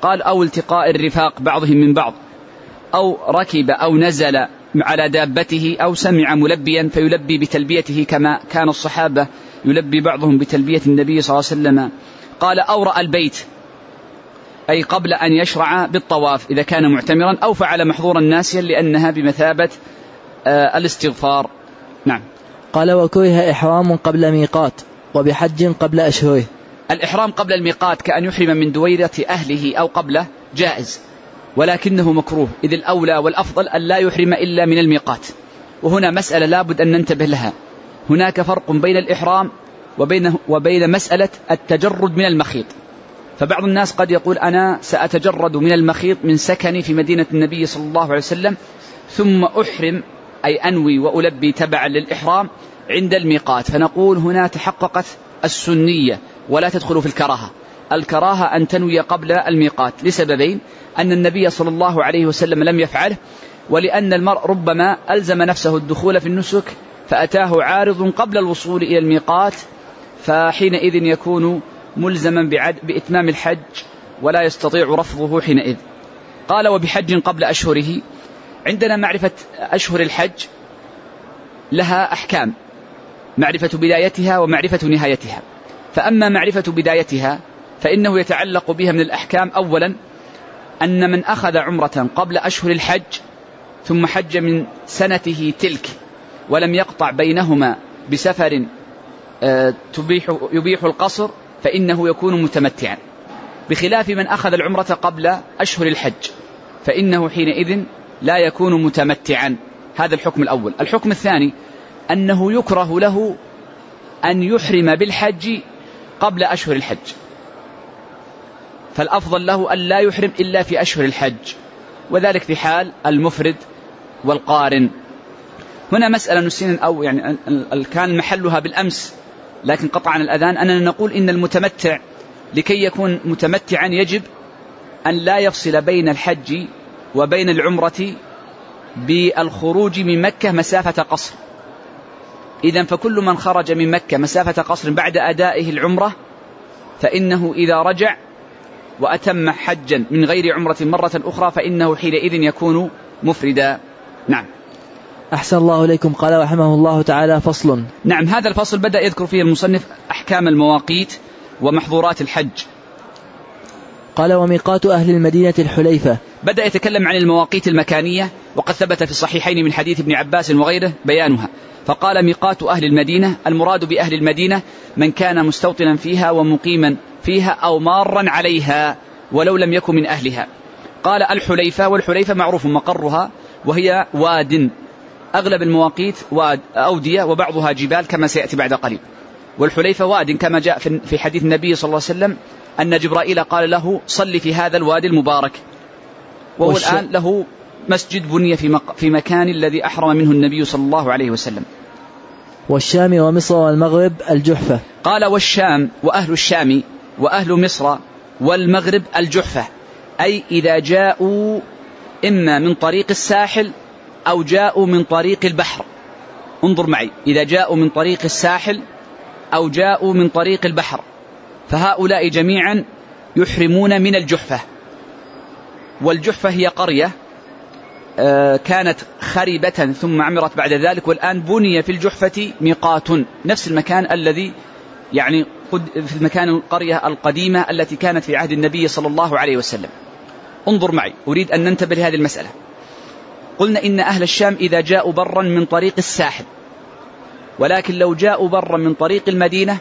S2: قال أو التقاء الرفاق بعضهم من بعض، أو ركب أو نزل على دابته، أو سمع ملبيا فيلبي بتلبيته كما كان الصحابة يلبي بعضهم بتلبية النبي صلى الله عليه وسلم. قال أو رأى البيت، أي قبل أن يشرع بالطواف إذا كان معتمرا، أو فعل محظورا ناسيا لأنها بمثابة الاستغفار. نعم.
S1: قال وكره إحرام قبل ميقات وبحج قبل أشهره.
S2: الإحرام قبل الميقات كأن يحرم من دويرة أهله أو قبله جائز، ولكنه مكروه، إذ الأولى والأفضل أن لا يحرم إلا من الميقات. وهنا مسألة لابد أن ننتبه لها، هناك فرق بين الإحرام وبين مسألة التجرد من المخيط. فبعض الناس قد يقول أنا سأتجرد من المخيط من سكني في مدينة النبي صلى الله عليه وسلم ثم أحرم، أي أنوي وألبي تبعا للإحرام عند الميقات. فنقول هنا تحققت السنية ولا تدخل في الكراهة. الكراهة أن تنوي قبل الميقات لسببين: أن النبي صلى الله عليه وسلم لم يفعله، ولأن المرء ربما ألزم نفسه الدخول في النسك فأتاه عارض قبل الوصول إلى الميقات، فحينئذ يكون ملزما بإتمام الحج ولا يستطيع رفضه حينئذ. قال وبحج قبل أشهره. عندنا معرفة أشهر الحج لها أحكام، معرفة بدايتها ومعرفة نهايتها. فأما معرفة بدايتها فإنه يتعلق بها من الأحكام: أولا أن من أخذ عمرة قبل أشهر الحج ثم حج من سنته تلك ولم يقطع بينهما بسفر يبيح القصر فإنه يكون متمتعا، بخلاف من أخذ العمرة قبل أشهر الحج فإنه حينئذ لا يكون متمتعا. هذا الحكم الأول. الحكم الثاني أنه يكره له أن يحرم بالحج قبل أشهر الحج، فالأفضل له أن لا يحرم إلا في أشهر الحج، وذلك في حال المفرد والقارن. هنا مسألة نسينا أو يعني كان محلها بالأمس لكن قطعا الأذان، أننا نقول إن المتمتع لكي يكون متمتعا يجب أن لا يفصل بين الحج وبين العمرة بالخروج من مكة مسافة قصر. إذن فكل من خرج من مكة مسافة قصر بعد أدائه العمرة فإنه إذا رجع وأتم حجا من غير عمرة مرة أخرى فإنه حينئذ يكون مفردا. نعم.
S1: أحسن الله إليكم. قال رحمه الله تعالى: فصل.
S2: نعم، هذا الفصل بدأ يذكر فيه المصنف أحكام المواقيت ومحظورات الحج.
S1: قال وميقات أهل المدينة الحليفة.
S2: بدأ يتكلم عن المواقيت المكانية، وقد ثبت في الصحيحين من حديث ابن عباس وغيره بيانها. فقال ميقات أهل المدينة، المراد بأهل المدينة من كان مستوطنا فيها ومقيما فيها أو مارا عليها ولو لم يكن من أهلها. قال الحليفة، والحليفة معروف مقرها وهي واد، أغلب المواقيت واد أودية وبعضها جبال كما سيأتي بعد قليل. والحليفة واد كما جاء في حديث النبي صلى الله عليه وسلم أن جبرائيل قال له صل في هذا الوادي المبارك، وهو الآن له مسجد بني في مكان الذي أحرم منه النبي صلى الله عليه وسلم.
S1: والشام ومصر والمغرب الجحفة.
S2: قال والشام وأهل الشام وأهل مصر والمغرب الجحفة، أي إذا جاءوا إما من طريق الساحل أو جاءوا من طريق البحر. انظر معي، إذا جاءوا من طريق الساحل أو جاءوا من طريق البحر فهؤلاء جميعا يحرمون من الجحفة. والجحفة هي قرية كانت خربة ثم عمرت بعد ذلك، والآن بني في الجحفة ميقات، نفس المكان الذي يعني في المكان القرية القديمة التي كانت في عهد النبي صلى الله عليه وسلم. انظر معي، أريد أن ننتبه لهذه المسألة. قلنا إن أهل الشام إذا جاءوا برا من طريق الساحل، ولكن لو جاءوا برا من طريق المدينة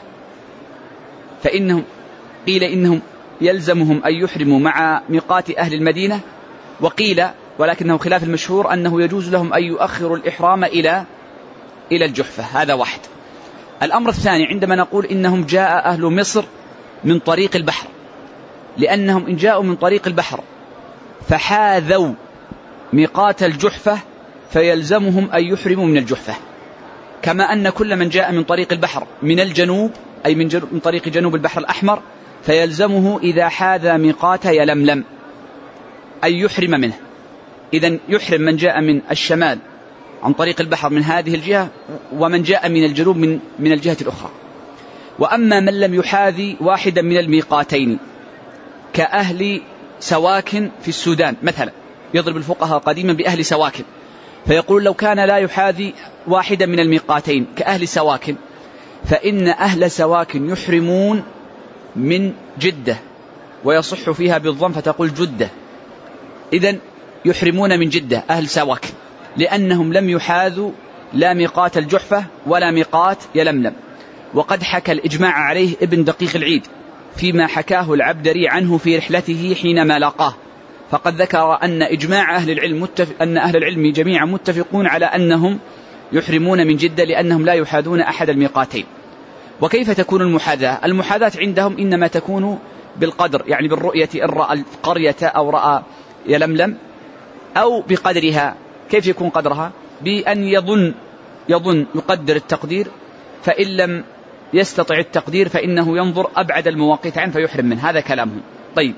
S2: فإنهم قيل إنهم يلزمهم أن يحرموا مع ميقات أهل المدينة، وقيل ولكنه خلاف المشهور أنه يجوز لهم أن يؤخروا الإحرام إلى الجحفة. هذا واحد. الأمر الثاني عندما نقول إنهم جاء أهل مصر من طريق البحر، لأنهم إن جاءوا من طريق البحر فحاذوا ميقات الجحفة فيلزمهم أن يحرموا من الجحفة، كما أن كل من جاء من طريق البحر من الجنوب أي من طريق جنوب البحر الأحمر فيلزمه إذا حاذى ميقات يلملم أن يحرم منه. إذن يحرم من جاء من الشمال عن طريق البحر من هذه الجهة، ومن جاء من الجنوب من الجهة الأخرى. وأما من لم يحاذي واحدا من الميقاتين كأهل سواكن في السودان مثلا، يضرب الفقهاء قديما بأهل سواكن، فيقول لو كان لا يحاذي واحدا من الميقاتين كأهل سواكن، فإن أهل سواكن يحرمون من جدة، ويصح فيها بالضم فتقول جدة. إذن يحرمون من جدة أهل سواكن، لأنهم لم يحاذوا لا ميقات الجحفة ولا ميقات يلملم. وقد حكى الإجماع عليه ابن دقيق العيد فيما حكاه العبدري عنه في رحلته حينما لاقاه، فقد ذكر أن إجماع أن أهل العلم جميعا متفقون على أنهم يحرمون من جدة، لأنهم لا يحاذون أحد الميقاتين. وكيف تكون المحاذاة؟ المحاذاة عندهم إنما تكون بالقدر، يعني بالرؤية، إن رأى القرية أو رأى يلملم، أو بقدرها. كيف يكون قدرها؟ بأن يظن يقدر التقدير، فإن لم يستطع التقدير فإنه ينظر أبعد المواقيت عنه فيحرم منه. هذا كلامهم. طيب،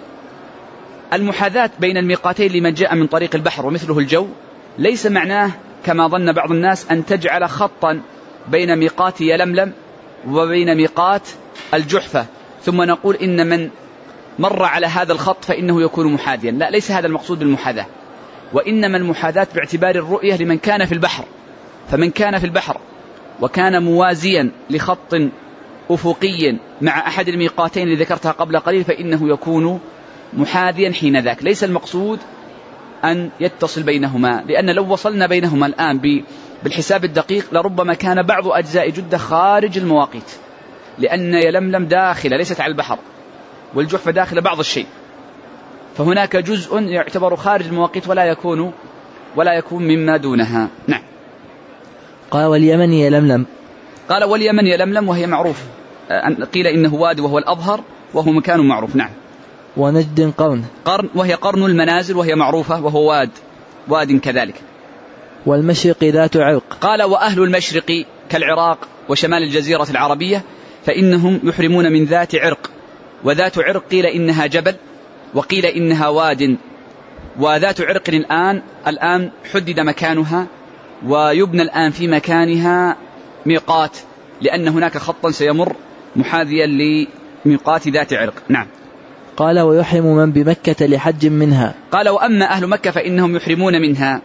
S2: المحاذاة بين الميقاتين لمن جاء من طريق البحر ومثله الجو ليس معناه كما ظن بعض الناس أن تجعل خطا بين ميقات يلملم وبين ميقات الجحفة ثم نقول إن من مر على هذا الخط فإنه يكون محاذيا. لا، ليس هذا المقصود بالمحاذاة، وإنما المحاذاة باعتبار الرؤية لمن كان في البحر. فمن كان في البحر وكان موازيا لخط أفقي مع أحد الميقاتين الذي ذكرتها قبل قليل فإنه يكون محاذيا حين ذاك. ليس المقصود أن يتصل بينهما، لأن لو وصلنا بينهما الآن بالحساب الدقيق لربما كان بعض أجزاء جدة خارج المواقيت، لأن يلملم داخلة ليست على البحر، والجحفة داخل بعض الشيء، فهناك جزء يعتبر خارج المواقيت ولا يكون مما دونها. نعم.
S1: قال واليمن يلملم.
S2: قال واليمن يلملم وهي معروف، قيل إنه واد وهو الأظهر وهو مكان معروف. نعم.
S1: ونجد قرن
S2: وهي قرن المنازل وهي معروفة وهو واد كذلك.
S1: والمشرق ذات عرق.
S2: قال وأهل المشرق كالعراق وشمال الجزيرة العربية فإنهم يحرمون من ذات عرق. وذات عرق قيل إنها جبل وقيل إنها واد. وذات عرق الآن حدد مكانها ويبنى الآن في مكانها ميقات، لأن هناك خطا سيمر محاذيا لميقات ذات عرق. نعم.
S1: قال ويحرم من بمكة لحج منها.
S2: قال وأما أهل مكة فإنهم يحرمون منها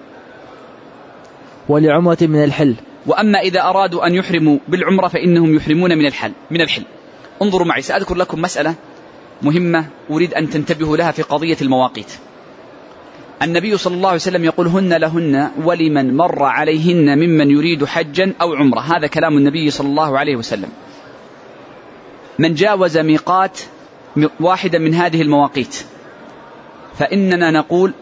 S1: ولعمرة من الحل.
S2: وأما إذا أرادوا أن يحرموا بالعمرة فإنهم يحرمون من الحل. انظروا معي، سأذكر لكم مسألة مهمة أريد أن تنتبهوا لها في قضية المواقيت. النبي صلى الله عليه وسلم يقول هن لهن ولمن مر عليهن ممن يريد حجا أو عمرة. هذا كلام النبي صلى الله عليه وسلم. من جاوز ميقات واحدا من هذه المواقيت فإننا نقول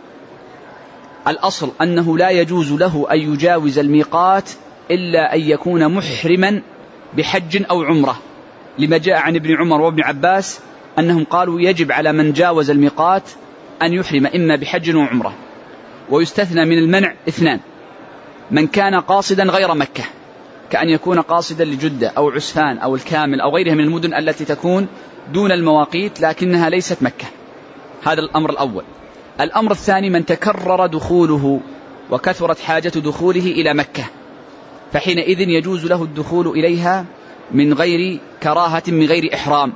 S2: الأصل أنه لا يجوز له أن يجاوز الميقات إلا أن يكون محرما بحج أو عمرة، لما جاء عن ابن عمر وابن عباس أنهم قالوا يجب على من جاوز الميقات أن يحرم إما بحج وعمرة. ويستثنى من المنع اثنان: من كان قاصدا غير مكة، كأن يكون قاصدا لجدة أو عسفان أو الكامل أو غيرها من المدن التي تكون دون المواقيت لكنها ليست مكة. هذا الأمر الأول. الأمر الثاني: من تكرر دخوله وكثرت حاجة دخوله إلى مكة، فحينئذ يجوز له الدخول إليها من غير كراهة، من غير إحرام.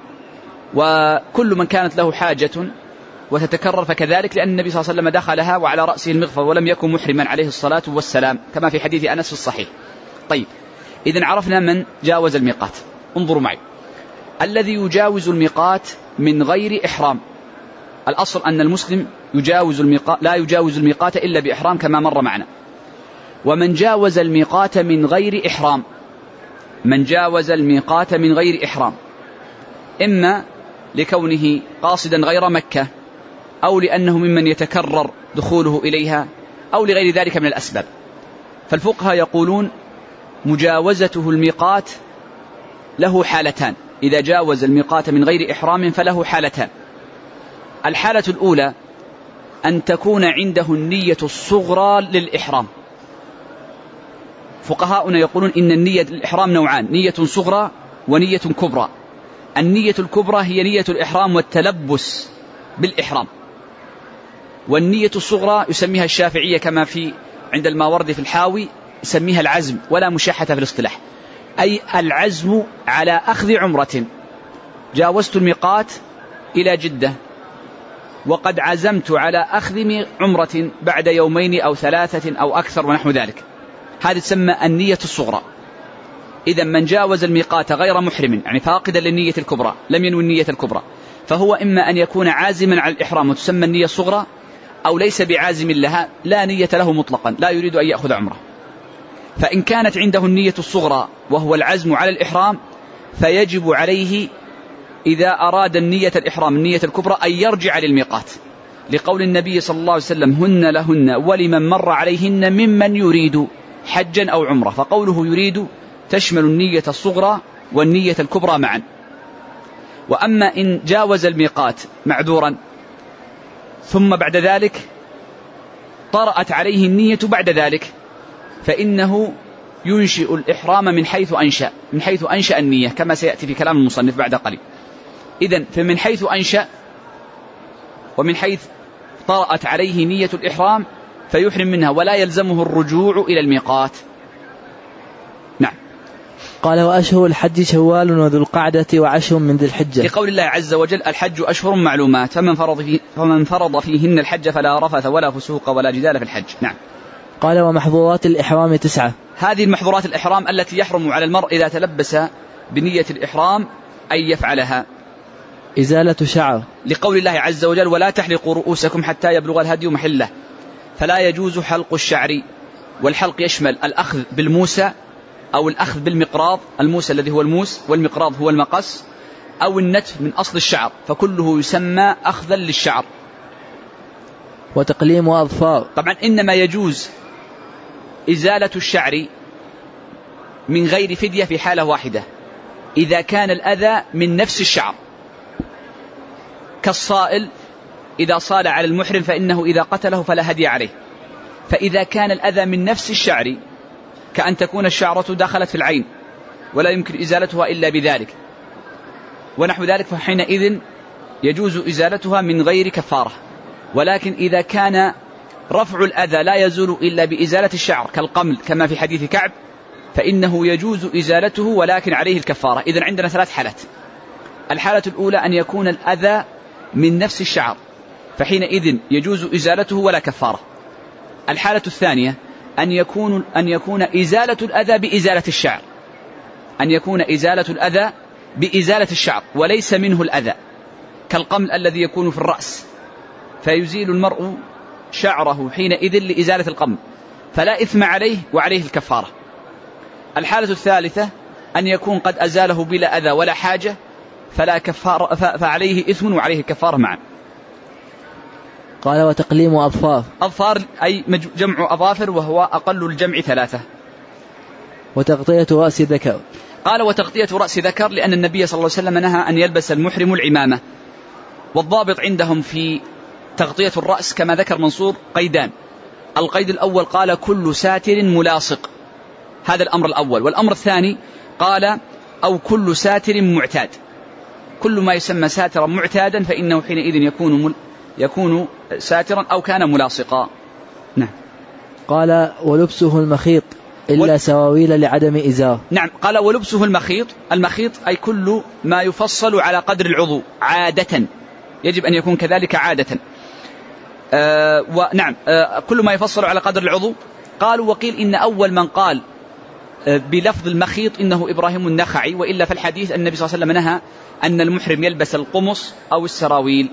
S2: وكل من كانت له حاجة وتتكرر فكذلك، لأن النبي صلى الله عليه وسلم دخلها وعلى رأسه المغفر ولم يكن محرما عليه الصلاة والسلام، كما في حديث أنس في الصحيح. طيب، إذن عرفنا من جاوز الميقات. انظروا معي، الذي يجاوز الميقات من غير إحرام، الأصل أن المسلم لا يجاوز الميقات إلا بإحرام كما مر معنا. ومن جاوز الميقات من غير إحرام، من جاوز الميقات من غير إحرام إما لكونه قاصدا غير مكة، أو لأنه ممن يتكرر دخوله إليها، أو لغير ذلك من الأسباب. فالفقهاء يقولون مجاوزته الميقات له حالتان. إذا جاوز الميقات من غير إحرام فله حالتان. الحالة الأولى أن تكون عنده النية الصغرى للإحرام. فقهاؤنا يقولون إن النية الإحرام نوعان: نية صغرى ونية كبرى. النية الكبرى هي نية الإحرام والتلبس بالإحرام، والنية الصغرى يسميها الشافعية كما في عند الماوردي في الحاوي يسميها العزم، ولا مشاحة في الاصطلاح، أي العزم على أخذ عمرة. جاوزت الميقات إلى جدة وقد عزمت على أخذ عمرة بعد يومين أو 3 أو أكثر ونحو ذلك. هذه تسمى النية الصغرى. إذا من جاوز الميقات غير محرم يعني فاقدا للنية الكبرى لم ينوي النية الكبرى، فهو إما أن يكون عازما على الإحرام وتسمى النية الصغرى، أو ليس بعازم لها لا نية له مطلقا لا يريد أن يأخذ عمره. فإن كانت عنده النية الصغرى وهو العزم على الإحرام فيجب عليه إذا أراد النية الإحرام النية الكبرى أن يرجع للميقات، لقول النبي صلى الله عليه وسلم هن لهن ولمن مر عليهن ممن يريد حجا أو عمره، فقوله يريد تشمل النية الصغرى والنية الكبرى معا. وأما إن جاوز الميقات معذورا ثم بعد ذلك طرأت عليه النية بعد ذلك فإنه ينشئ الإحرام من حيث أنشأ النية كما سيأتي في كلام المصنف بعد قليل. إذن فمن حيث أنشأ ومن حيث طرأت عليه نية الإحرام فيحرم منها ولا يلزمه الرجوع إلى الميقات. نعم.
S1: قال وأشهر الحج شوال وذو القعدة وعشر من ذي الحجة،
S2: لقول الله عز وجل الحج أشهر معلومات فمن فرض فيهن الحج فلا رفث ولا فسوق ولا جدال في الحج. نعم.
S1: قال ومحظورات الإحرام 9.
S2: هذه المحظورات الإحرام التي يحرم على المرء إذا تلبس بنية الإحرام أن يفعلها.
S1: إزالة شعر،
S2: لقول الله عز وجل ولا تحلقوا رؤوسكم حتى يبلغ الهدي محله، فلا يجوز حلق الشعر. والحلق يشمل الأخذ بالموسى أو الأخذ بالمقراض، الموسى الذي هو الموس والمقراض هو المقص، أو النتف من أصل الشعر، فكله يسمى أخذا للشعر.
S1: وتقليم أظفار،
S2: طبعا إنما يجوز إزالة الشعر من غير فدية في حالة واحدة، إذا كان الأذى من نفس الشعر، كالصائل إذا صال على المحرم فإنه إذا قتله فلا هدي عليه. فإذا كان الأذى من نفس الشعر كأن تكون الشعرة دخلت في العين ولا يمكن إزالتها إلا بذلك ونحو ذلك، فحينئذ يجوز إزالتها من غير كفارة. ولكن إذا كان رفع الأذى لا يزول إلا بإزالة الشعر كالقمل كما في حديث كعب فإنه يجوز إزالته ولكن عليه الكفارة. إذن عندنا 3 حالات. الحالة الأولى أن يكون الأذى من نفس الشعر فحينئذ يجوز إزالته ولا كفارة. الحالة الثانية أن يكون إزالة الأذى بإزالة الشعر، أن يكون إزالة الأذى بإزالة الشعر وليس منه الأذى، كالقمل الذي يكون في الرأس فيزيل المرء شعره حينئذ لإزالة القمل فلا إثم عليه وعليه الكفارة. الحالة الثالثة أن يكون قد أزاله بلا أذى ولا حاجة فلا كفارة فعليه إثم وعليه الكفارة معا.
S1: قال وتقليم أظفار،
S2: أظفار أي جمع أظافر وهو أقل الجمع 3.
S1: وتغطية رأس ذكر،
S2: قال وتغطية رأس ذكر لأن النبي صلى الله عليه وسلم نهى أن يلبس المحرم العمامة. والضابط عندهم في تغطية الرأس كما ذكر منصور قيدان. القيد الأول قال كل ساتر ملاصق، هذا الأمر الأول. والأمر الثاني قال أو كل ساتر معتاد، كل ما يسمى ساترا معتادا فإنه حينئذ يكون ساترا أو كان ملاصقا. نعم.
S1: قال ولبسه المخيط إلا سراويل لعدم إزار.
S2: نعم. قال ولبسه المخيط أي كل ما يفصل على قدر العضو عادة، يجب أن يكون كذلك عادة. ونعم كل ما يفصل على قدر العضو. قالوا وقيل إن أول من قال بلفظ المخيط إنه إبراهيم النخعي، وإلا في الحديث النبي صلى الله عليه وسلم نهى أن المحرم يلبس القمص أو السراويل.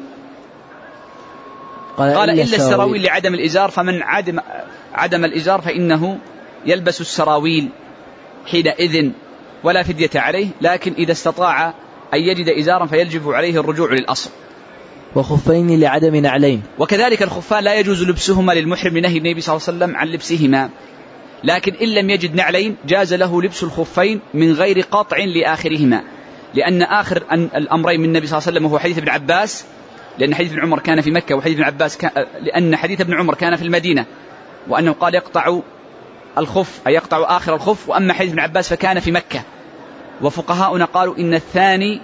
S2: قال إلا السراويل لعدم الإزار، فمن عدم الإزار فإنه يلبس السراويل حينئذ ولا فدية عليه، لكن إذا استطاع أن يجد إزارا فيجب عليه الرجوع للأصل.
S1: وخفين لعدم نعلين،
S2: وكذلك الخفان لا يجوز لبسهما للمحرم لنهي النبي صلى الله عليه وسلم عن لبسهما، لكن إن لم يجد نعلين جاز له لبس الخفين من غير قطع لآخرهما، لأن آخر الأمرين من النبي صلى الله عليه وسلم هو حديث ابن عباس، لأن حديث ابن عمر كان في مكة وحديث ابن عباس لأن حديث ابن عمر كان في المدينة، وأنه قال يقطع الخف أي يقطع آخر الخف، وأما حديث ابن عباس فكان في مكة. وفقهاؤنا قالوا إن الثاني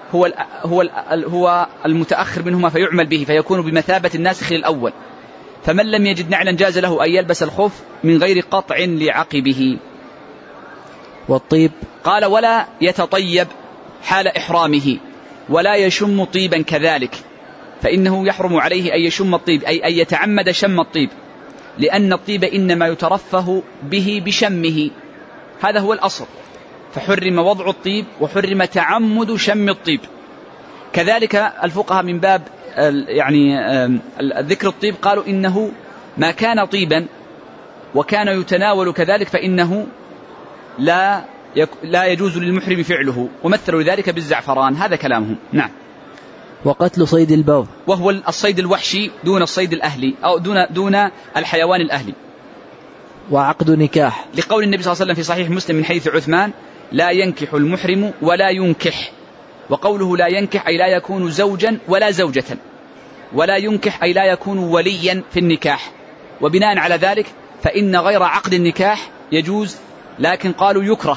S2: هو المتأخر منهما فيعمل به فيكون بمثابة الناسخ للأول. فمن لم يجد نعلا جاز له أن يلبس الخف من غير قطع لعقبه.
S1: والطيب
S2: قال ولا يتطيب حال إحرامه ولا يشم طيبا كذلك، فإنه يحرم عليه أن يشم الطيب، أي أن يتعمد شم الطيب، لأن الطيب إنما يترفه به بشمه، هذا هو الأصل، فحرم وضع الطيب وحرم تعمد شم الطيب. كذلك الفقهاء من باب ذكر الطيب قالوا إنه ما كان طيبا وكان يتناول كذلك فإنه لا يجوز للمحرم فعله، ومثلوا ذلك بالزعفران، هذا كلامهم. نعم.
S1: وقتل صيد البر،
S2: وهو الصيد الوحشي دون الصيد الأهلي أو دون الحيوان الأهلي.
S1: وعقد نكاح،
S2: لقول النبي صلى الله عليه وسلم في صحيح مسلم من حديث عثمان: لا ينكح المحرم ولا ينكح. وقوله لا ينكح أي لا يكون زوجا ولا زوجة، ولا ينكح أي لا يكون وليا في النكاح. وبناء على ذلك فإن غير عقد النكاح يجوز، لكن قالوا يكره،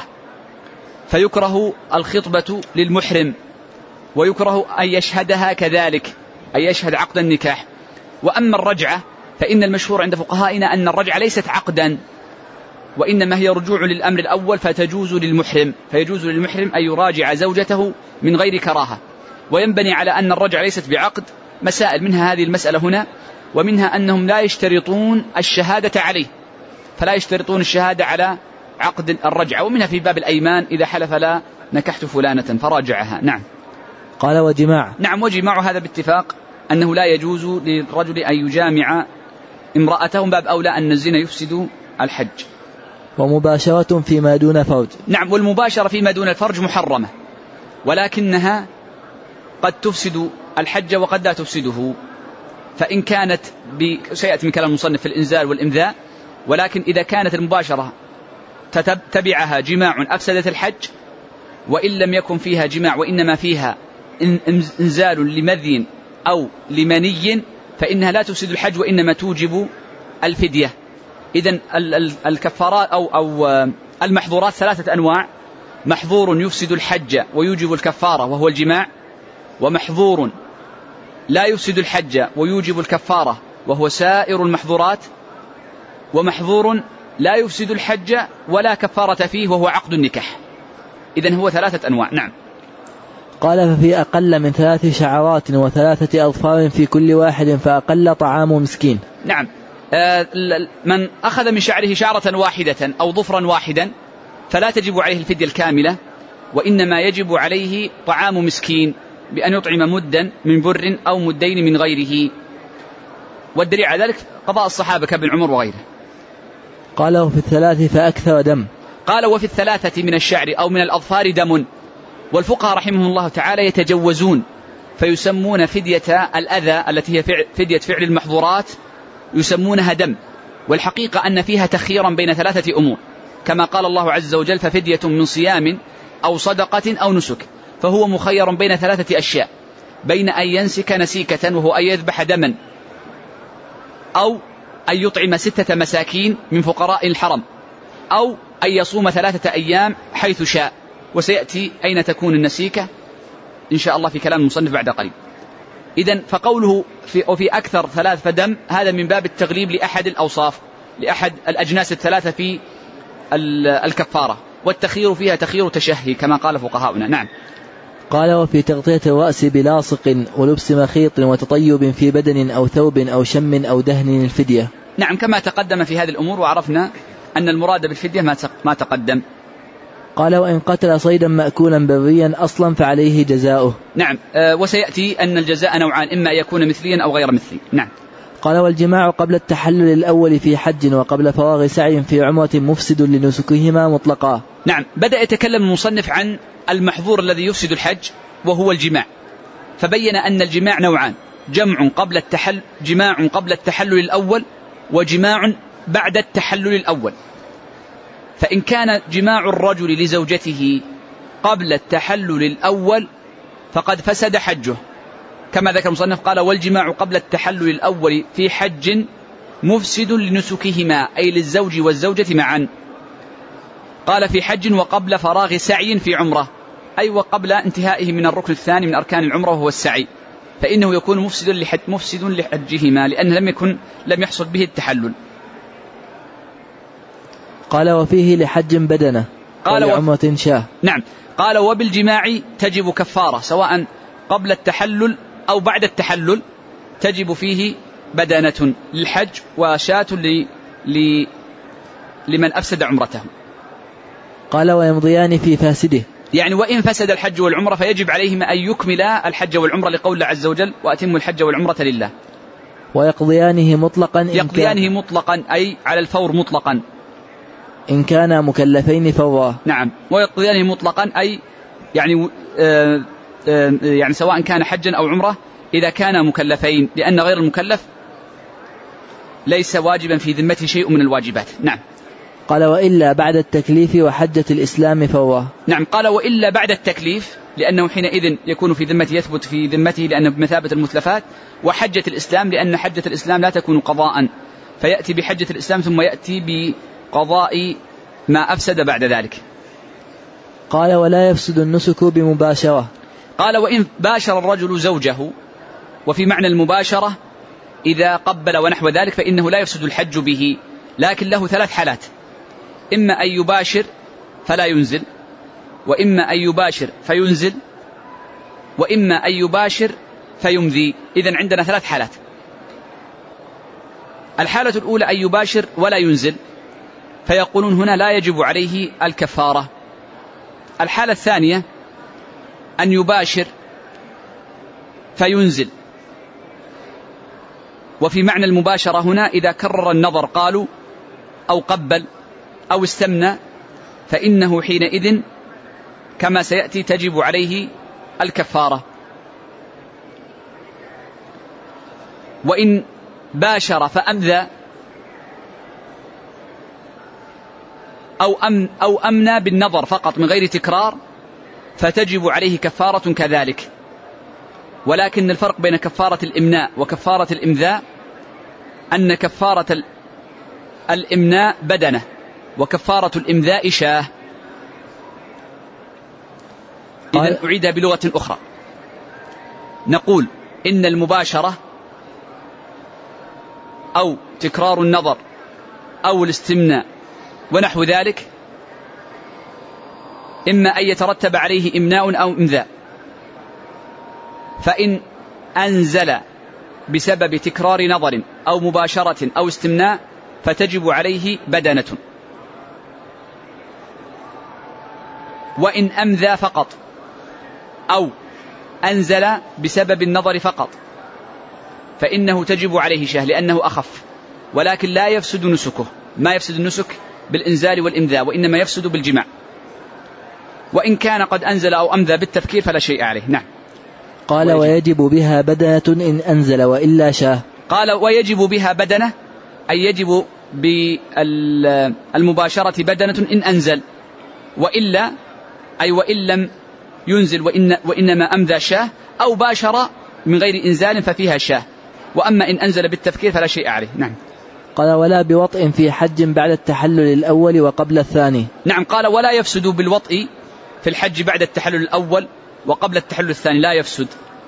S2: فيكره الخطبة للمحرم، ويكره أن يشهدها كذلك، أن يشهد عقد النكاح. وأما الرجعة فإن المشهور عند فقهائنا أن الرجعة ليست عقدا، وإنما هي رجوع للأمر الأول، فيجوز للمحرم أن يراجع زوجته من غير كراهة. وينبني على أن الرجعة ليست بعقد مسائل، منها هذه المسألة هنا، ومنها أنهم لا يشترطون الشهادة عليه، فلا يشترطون الشهادة على عقد الرجعة. ومنها في باب الأيمان: إذا حلف لا نكحت فلانة فراجعها. نعم.
S1: قال وجماع،
S2: نعم، وجماع هذا باتفاق أنه لا يجوز للرجل أن يجامع امرأته، باب أولى أن الزنا يفسد الحج.
S1: ومباشرة فيما دون فرج،
S2: نعم، والمباشرة فيما دون الفرج محرمة، ولكنها قد تفسد الحج وقد لا تفسده، فإن كانت سيأتي من كلام المصنف في الإنزال والإمذاء، ولكن إذا كانت المباشرة تبعها جماع أفسدت الحج، وإن لم يكن فيها جماع وإنما فيها إنزال لمذي أو لمني فإنها لا تفسد الحج وإنما توجب الفدية. إذن الكفارات أو المحظورات ثلاثة أنواع: محظور يفسد الحج ويوجب الكفارة وهو الجماع، ومحظور لا يفسد الحج ويوجب الكفارة وهو سائر المحظورات، ومحظور لا يفسد الحج ولا كفارة فيه وهو عقد النكاح. إذن هو ثلاثة أنواع. نعم.
S1: قال: ففي أقل من 3 شعرات و3 أظفار في كل واحد فأقل طعام مسكين.
S2: نعم. من أخذ من شعره شعرة واحدة أو ظفرا واحدا فلا تجب عليه الفدية الكاملة، وإنما يجب عليه طعام مسكين بأن يطعم مدا من بر أو مدين من غيره. والدليل على ذلك قضاء الصحابة كابن عمر وغيره.
S1: قال: وفي 3 فأكثر دم.
S2: قال: وفي 3 من الشعر أو من الأظفار دم. والفقهاء رحمهم الله تعالى يتجوزون فيسمون فدية الأذى التي هي فدية فعل المحظورات يسمونها دم، والحقيقة أن فيها تخييرا بين 3 أمور، كما قال الله عز وجل: ففدية من صيام أو صدقة أو نسك. فهو مخير بين 3 أشياء: بين أن ينسك نسيكة وهو أن يذبح دما، أو أن يطعم 6 مساكين من فقراء الحرم، أو أن يصوم 3 أيام حيث شاء. وسيأتي أين تكون النسيكة إن شاء الله في كلام المصنف بعد قليل. إذن فقوله وفي أكثر 3 فدم، هذا من باب التغليب لأحد الأوصاف، لأحد الأجناس ال3 في الكفارة، والتخيير فيها تخيير تشهي كما قال فقهاؤنا. نعم.
S1: قال: وفي تغطية الرأس بلاصق ولبس مخيط وتطيب في بدن أو ثوب أو شم أو دهن الفدية.
S2: نعم، كما تقدم في هذه الأمور، وعرفنا أن المراد بالفدية ما تقدم.
S1: قال: وإن قتل صيدا مأكولا بريا أصلا فعليه جزاؤه.
S2: نعم. وسيأتي أن الجزاء نوعان: إما أن يكون مثليا أو غير مثلي. نعم.
S1: قال: والجماع قبل التحلل الأول في حج وقبل فراغ سعي في عمرة مفسد لنسكهما مطلقا.
S2: نعم. بدأ يتكلم المصنف عن المحظور الذي يفسد الحج وهو الجماع، فبين أن الجماع نوعان: جماع قبل التحلل الأول، وجماع بعد التحلل الأول. فإن كان جماع الرجل لزوجته قبل التحلل الأول فقد فسد حجه، كما ذكر المصنف قال: والجماع قبل التحلل الأول في حج مفسد لنسكهما، أي للزوج والزوجة معا. قال: في حج وقبل فراغ سعي في عمرة، أي وقبل انتهائه من الركن الثاني من أركان العمرة وهو السعي، فإنه يكون مفسد لحجهما لأنه لم يحصل به التحلل.
S1: قال: وفيه لحج بدنه ولعمرة شاه.
S2: نعم. قال: وبالجماع تجب كفارة سواء قبل التحلل أو بعد التحلل، تجب فيه بدنة للحج وشاة لمن أفسد عمرته.
S1: قال ويمضيان في فاسده،
S2: يعني وإن فسد الحج والعمرة فيجب عليهما أن يكملا الحج والعمرة لقول الله عز وجل وأتموا الحج والعمرة لله.
S1: ويقضيانه مطلقا
S2: يقضيانه مطلقا أي على الفور مطلقا
S1: إن كانا مكلفين فورا.
S2: نعم، ويقضيانه مطلقا أي يعني سواء كان حجا أو عمرة إذا كان مكلفين، لأن غير المكلف ليس واجبا في ذمته شيء من الواجبات. نعم.
S1: قال وإلا بعد التكليف وحجة الإسلام فورا.
S2: نعم، قال وإلا بعد التكليف، لأنه حينئذ يكون في ذمته، يثبت في ذمته لأنه بمثابة المتلفات، وحجة الإسلام لأن حجة الإسلام لا تكون قضاء، فيأتي بحجة الإسلام ثم يأتي بقضاء ما أفسد بعد ذلك.
S1: قال ولا يفسد النسك بمباشرة.
S2: قال وإن باشر الرجل زوجه، وفي معنى المباشرة إذا قبل ونحو ذلك فإنه لا يفسد الحج به، لكن له ثلاث حالات: إما أن يباشر فلا ينزل، وإما أن يباشر فينزل، وإما أن يباشر فيمذي. إذن عندنا ثلاث حالات. الحالة الأولى أن يباشر ولا ينزل، فيقولون هنا لا يجب عليه الكفارة. الحالة الثانية أن يباشر فينزل، وفي معنى المباشرة هنا إذا كرر النظر قالوا أو قبل أو استمنى فإنه حينئذ كما سيأتي تجب عليه الكفارة. وإن باشر فأمذى أو أمنى بالنظر فقط من غير تكرار فتجب عليه كفارة كذلك. ولكن الفرق بين كفارة الإمناء وكفارة الإمذاء أن كفارة الإمناء بدنة، وكفارة الإمذاء شاه. إذن أعيدها بلغة أخرى، نقول إن المباشرة أو تكرار النظر أو الاستمناء ونحو ذلك إما أن يترتب عليه إمناء أو إمذاء، فإن أنزل بسبب تكرار نظر أو مباشرة أو استمناء فتجب عليه بدنة. وإن أمذى فقط أو أنزل بسبب النظر فقط فإنه تجب عليه شاه لأنه أخف، ولكن لا يفسد نسكه، ما يفسد النسك بالإنزال والإمذاء، وإنما يفسد بالجماع. وإن كان قد أنزل أو أمذى بالتفكير فلا شيء عليه. نعم.
S1: قال ويجب بها بدنة إن أنزل وإلا شاه. قال
S2: ويجب بها بدنة أي يجب بالمباشرة بدنة إن أنزل، وإلا أي وإن لم ينزل وإنما أمذى شاه، أو باشر من غير إنزال ففيها شاه، وأما إن أنزل بالتفكير فلا شيء عليه. نعم.
S1: قال ولا بوطء في حج بعد التحلل الأول وقبل الثاني.
S2: نعم، قال ولا يفسد بالوطء في الحج بعد التحلل الأول وقبل التحلل الثاني، لا يفسد،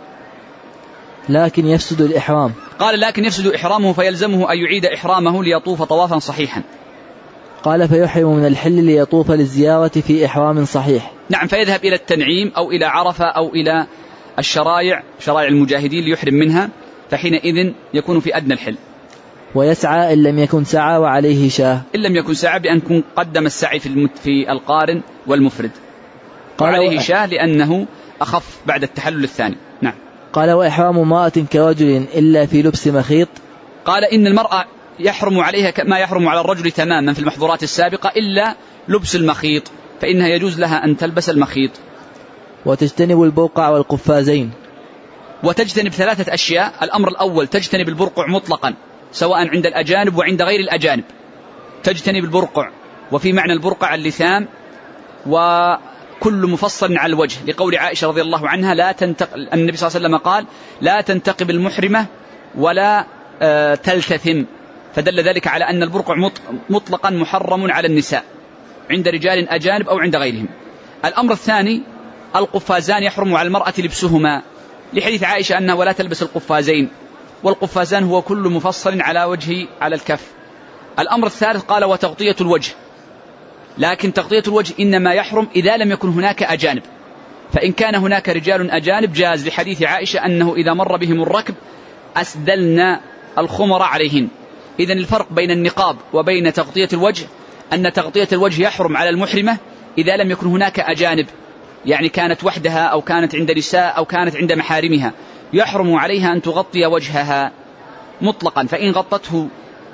S1: لكن يفسد الإحرام.
S2: قال لكن يفسد إحرامه فيلزمه أن يعيد إحرامه ليطوف طوافا صحيحا.
S1: قال فيحرم من الحل ليطوف للزيارة في إحرام صحيح.
S2: نعم، فيذهب إلى التنعيم أو إلى عرفة أو إلى شرائع المجاهدين ليحرم منها، فحينئذ يكون في أدنى الحل.
S1: ويسعى إن لم يكن سعى وعليه شاه.
S2: إن لم يكن سعى بأن يكون قدم السعي في القارن والمفرد، وعليه شاه لأنه أخف بعد التحلل الثاني. نعم.
S1: قال وإحرام امرأة كرجل إلا في لبس مخيط.
S2: قال إن المرأة يحرم عليها ما يحرم على الرجل تماما في المحظورات السابقة إلا لبس المخيط، فإنها يجوز لها أن تلبس المخيط.
S1: وتجتنب البرقع والقفازين.
S2: وتجتنب ثلاثة أشياء. الأمر الأول تجتنب البرقع مطلقا سواء عند الأجانب وعند غير الأجانب، تجتنب البرقع، وفي معنى البرقع اللثام وكل مفصل على الوجه، لقول عائشة رضي الله عنها النبي صلى الله عليه وسلم قال لا تنتقب المحرمة ولا تلتثم، فدل ذلك على أن البرقع مطلقا محرم على النساء عند رجال أجانب أو عند غيرهم. الأمر الثاني القفازان يحرم على المرأة لبسهما، لحديث عائشة أنها ولا تلبس القفازين، والقفازان هو كل مفصل على وجه على الكف. الأمر الثالث قال وتغطية الوجه، لكن تغطية الوجه إنما يحرم إذا لم يكن هناك أجانب، فإن كان هناك رجال أجانب جاز، لحديث عائشة أنه إذا مر بهم الركب أسدلن الخمر عليهن. إذن الفرق بين النقاب وبين تغطية الوجه أن تغطية الوجه يحرم على المحرمة إذا لم يكن هناك أجانب، يعني كانت وحدها أو كانت عند نساء أو كانت عند محارمها، يحرم عليها أن تغطي وجهها مطلقا. فإن غطته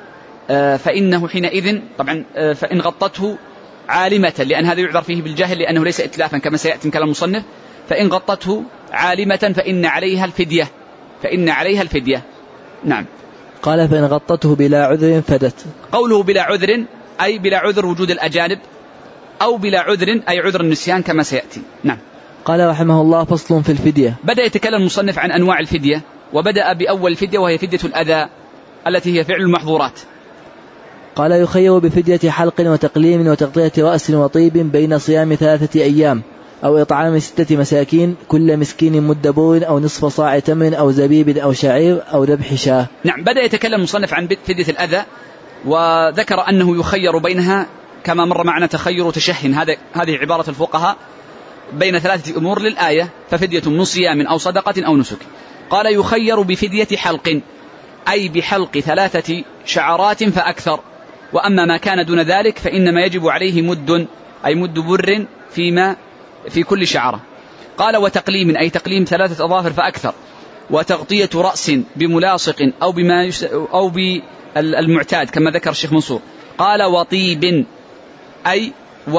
S2: فإنه حينئذ طبعا فإن غطته عالمة، لأن هذا يعذر فيه بالجهل لأنه ليس إتلافا كما سيأتي من كلام المصنف، فإن غطته عالمة فإن عليها الفدية، فإن عليها الفدية. نعم.
S1: قال فإن غطته بلا عذر فدت.
S2: قوله بلا عذر أي بلا عذر وجود الأجانب، أو بلا عذر أي عذر النسيان كما سيأتي. نعم.
S1: قال رحمه الله فصل في الفدية.
S2: بدأ يتكلم المصنف عن أنواع الفدية، وبدأ بأول الفدية وهي فدية الأذى التي هي فعل المحظورات.
S1: قال يخير بفدية حلق وتقليم وتغطية رأس وطيب بين صيام 3 أيام أو إطعام 6 مساكين كل مسكين مد بور أو نصف صاع تمر أو زبيب أو شعير أو ذبح شاة.
S2: نعم. بدأ يتكلم المصنف عن فدية الأذى، وذكر أنه يخير بينها كما مر معنا تخير وتشهن، هذه عبارة الفقهاء بين 3 أمور للآية، ففدية من صيام أو صدقة أو نسك. قال يخير بفدية حلق أي بحلق 3 شعرات فأكثر، وأما ما كان دون ذلك فإنما يجب عليه مد أي مد بر في كل شعرة. قال وتقليم أي تقليم 3 أظافر فأكثر، وتغطية رأس بملاصق أو بالمعتاد كما ذكر الشيخ منصور. قال وطيب أي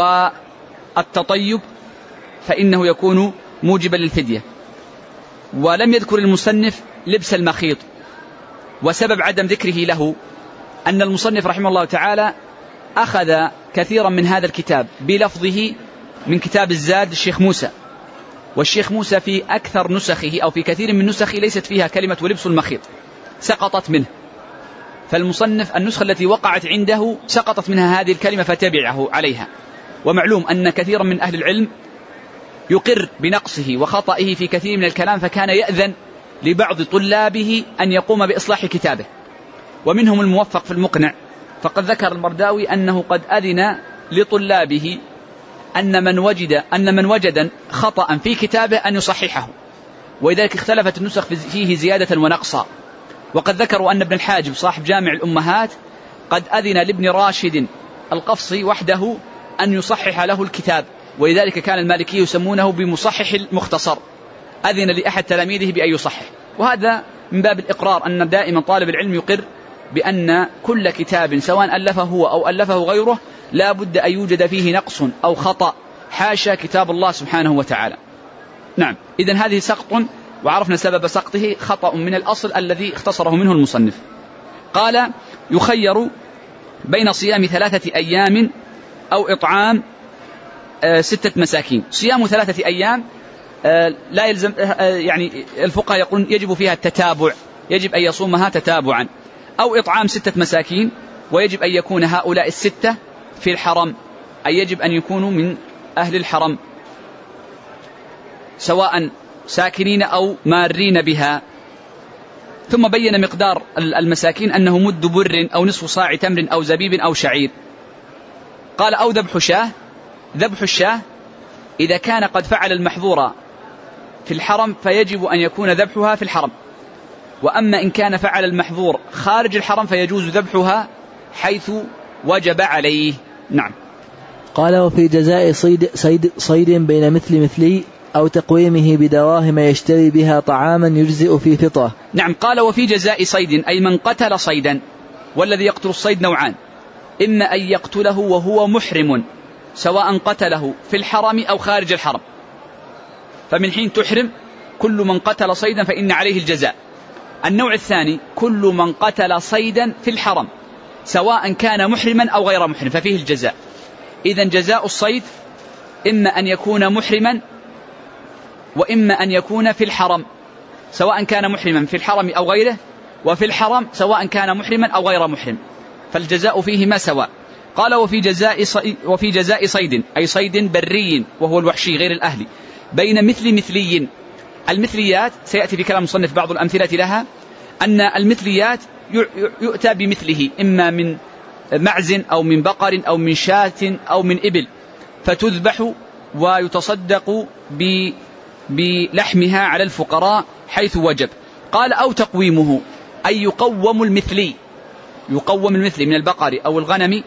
S2: والتطيب فإنه يكون موجبا للفدية. ولم يذكر المصنف لبس المخيط، وسبب عدم ذكره له أن المصنف رحمه الله تعالى أخذ كثيرا من هذا الكتاب بلفظه من كتاب الزاد الشيخ موسى، والشيخ موسى في أكثر نسخه أو في كثير من نسخه ليست فيها كلمة ولبس المخيط، سقطت منه. فالمصنف النسخة التي وقعت عنده سقطت منها هذه الكلمة فتبعه عليها. ومعلوم أن كثيرا من أهل العلم يقر بنقصه وخطئه في كثير من الكلام، فكان يأذن لبعض طلابه أن يقوم بإصلاح كتابه، ومنهم الموفق في المقنع، فقد ذكر المرداوي أنه قد أذن لطلابه أن من وجد خطأ في كتابه أن يصححه، ولذلك اختلفت النسخ فيه زيادة ونقصا. وقد ذكروا أن ابن الحاجب صاحب جامع الأمهات قد أذن لابن راشد القفصي وحده أن يصحح له الكتاب، ولذلك كان المالكي يسمونه بمصحح المختصر، أذن لأحد تلاميذه بأن يصحح. وهذا من باب الإقرار، أن دائما طالب العلم يقر بأن كل كتاب سواء ألفه هو أو ألفه غيره لا بد أن يوجد فيه نقص أو خطأ، حاشا كتاب الله سبحانه وتعالى. نعم. إذن هذه سقط، وعرفنا سبب سقطه خطأ من الأصل الذي اختصره منه المصنف. قال يخير بين صيام 3 أيام أو إطعام 6 مساكين. صيام 3 أيام لا يلزم، يعني الفقهاء يقولون يجب فيها التتابع، يجب أن يصومها تتابعا، أو إطعام 6 مساكين، ويجب أن يكون هؤلاء 6 في الحرم، أي يجب أن يكونوا من أهل الحرم سواء ساكنين أو مارين بها. ثم بين مقدار المساكين أنه مد بر أو نصف صاع تمر أو زبيب أو شعير. قال أو ذبح شاة. ذبح الشاة إذا كان قد فعل المحظور في الحرم فيجب أن يكون ذبحها في الحرم، وأما إن كان فعل المحظور خارج الحرم فيجوز ذبحها حيث وجب عليه. نعم.
S1: قال وفي جزاء صيد بين مثلي أو تقويمه بدراهم يشتري بها طعاما يجزئ في فطرة.
S2: نعم. قال وفي جزاء صيد أي من قتل صيدا، والذي يقتل الصيد نوعان، إما أن يقتله وهو محرم سواء قتله في الحرم أو خارج الحرم، فمن حين تحرم كل من قتل صيدا فإن عليه الجزاء. النوع الثاني كل من قتل صيدا في الحرم سواء كان محرما أو غير محرم ففيه الجزاء. إذن جزاء الصيد إما أن يكون محرما وإما أن يكون في الحرم، سواء كان محرما في الحرم أو غيره، وفي الحرم سواء كان محرما أو غير محرم، فالجزاء فيهما سواء. قال وفي جزاء صيد أي صيد بري وهو الوحشي غير الأهلي بين مثلي. المثليات سيأتي في كلام المصنف بعض الأمثلة لها، أن المثليات يؤتى بمثله إما من معز أو من بقر أو من شاة أو من إبل، فتذبح ويتصدق بلحمها على الفقراء حيث وجب. قال أو تقويمه أي يقوم المثلي، يقوم المثلي من البقر أو الغنم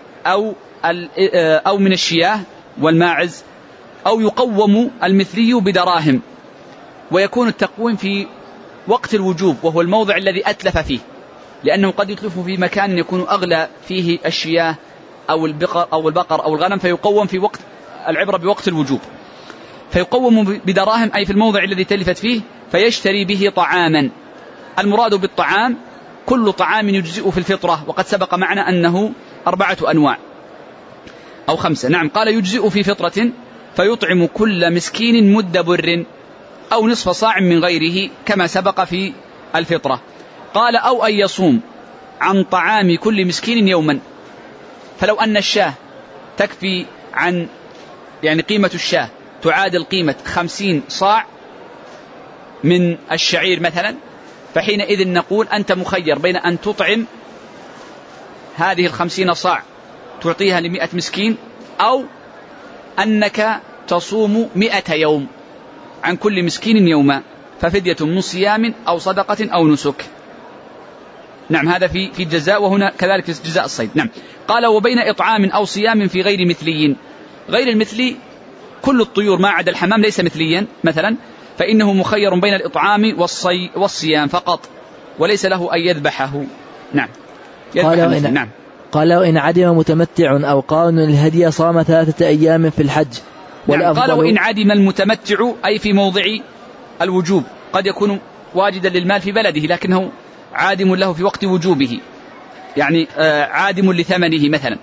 S2: أو من الشياه والماعز، أو يقوم المثلي بدراهم، ويكون التقويم في وقت الوجوب وهو الموضع الذي أتلف فيه، لأنه قد يتلف في مكان يكون أغلى فيه الشياه أو البقر أو الغنم، فيقوم في وقت العبرة بوقت الوجوب، فيقوم بدراهم أي في الموضع الذي تلفت فيه، فيشتري به طعاما. المراد بالطعام كل طعام يجزئ في الفطرة، وقد سبق معنا أنه 4 أنواع أو 5. نعم، قال يجزئ في فطرة فيطعم كل مسكين مد بر أو نصف صاع من غيره كما سبق في الفطرة. قال أو أن يصوم عن طعام كل مسكين يوما، فلو أن الشاه تكفي عن قيمة الشاه تعادل قيمة 50 صاع من الشعير مثلا، فحينئذ نقول أنت مخير بين أن تطعم هذه 50 صاع تعطيها ل100 مسكين، أو أنك تصوم 100 يوم عن كل مسكين يوما، ففدية من صيام أو صدقة أو نسك. نعم، هذا في الجزاء، وهنا كذلك في جزاء الصيد. نعم، قال وبين إطعام أو صيام في غير مثلي. غير المثلي كل الطيور ما عدا الحمام ليس مثليا مثلا، فإنه مخير بين الإطعام والصيام فقط، وليس له أن يذبحه. نعم،
S1: نعم. قال وإن عدم متمتع أو قارن الهدي صام 3 أيام في الحج.
S2: نعم، قال وإن عدم المتمتع أي في موضع الوجوب، قد يكون واجدا للمال في بلده لكنه عادم له في وقت وجوبه، عادم لثمنه مثلا.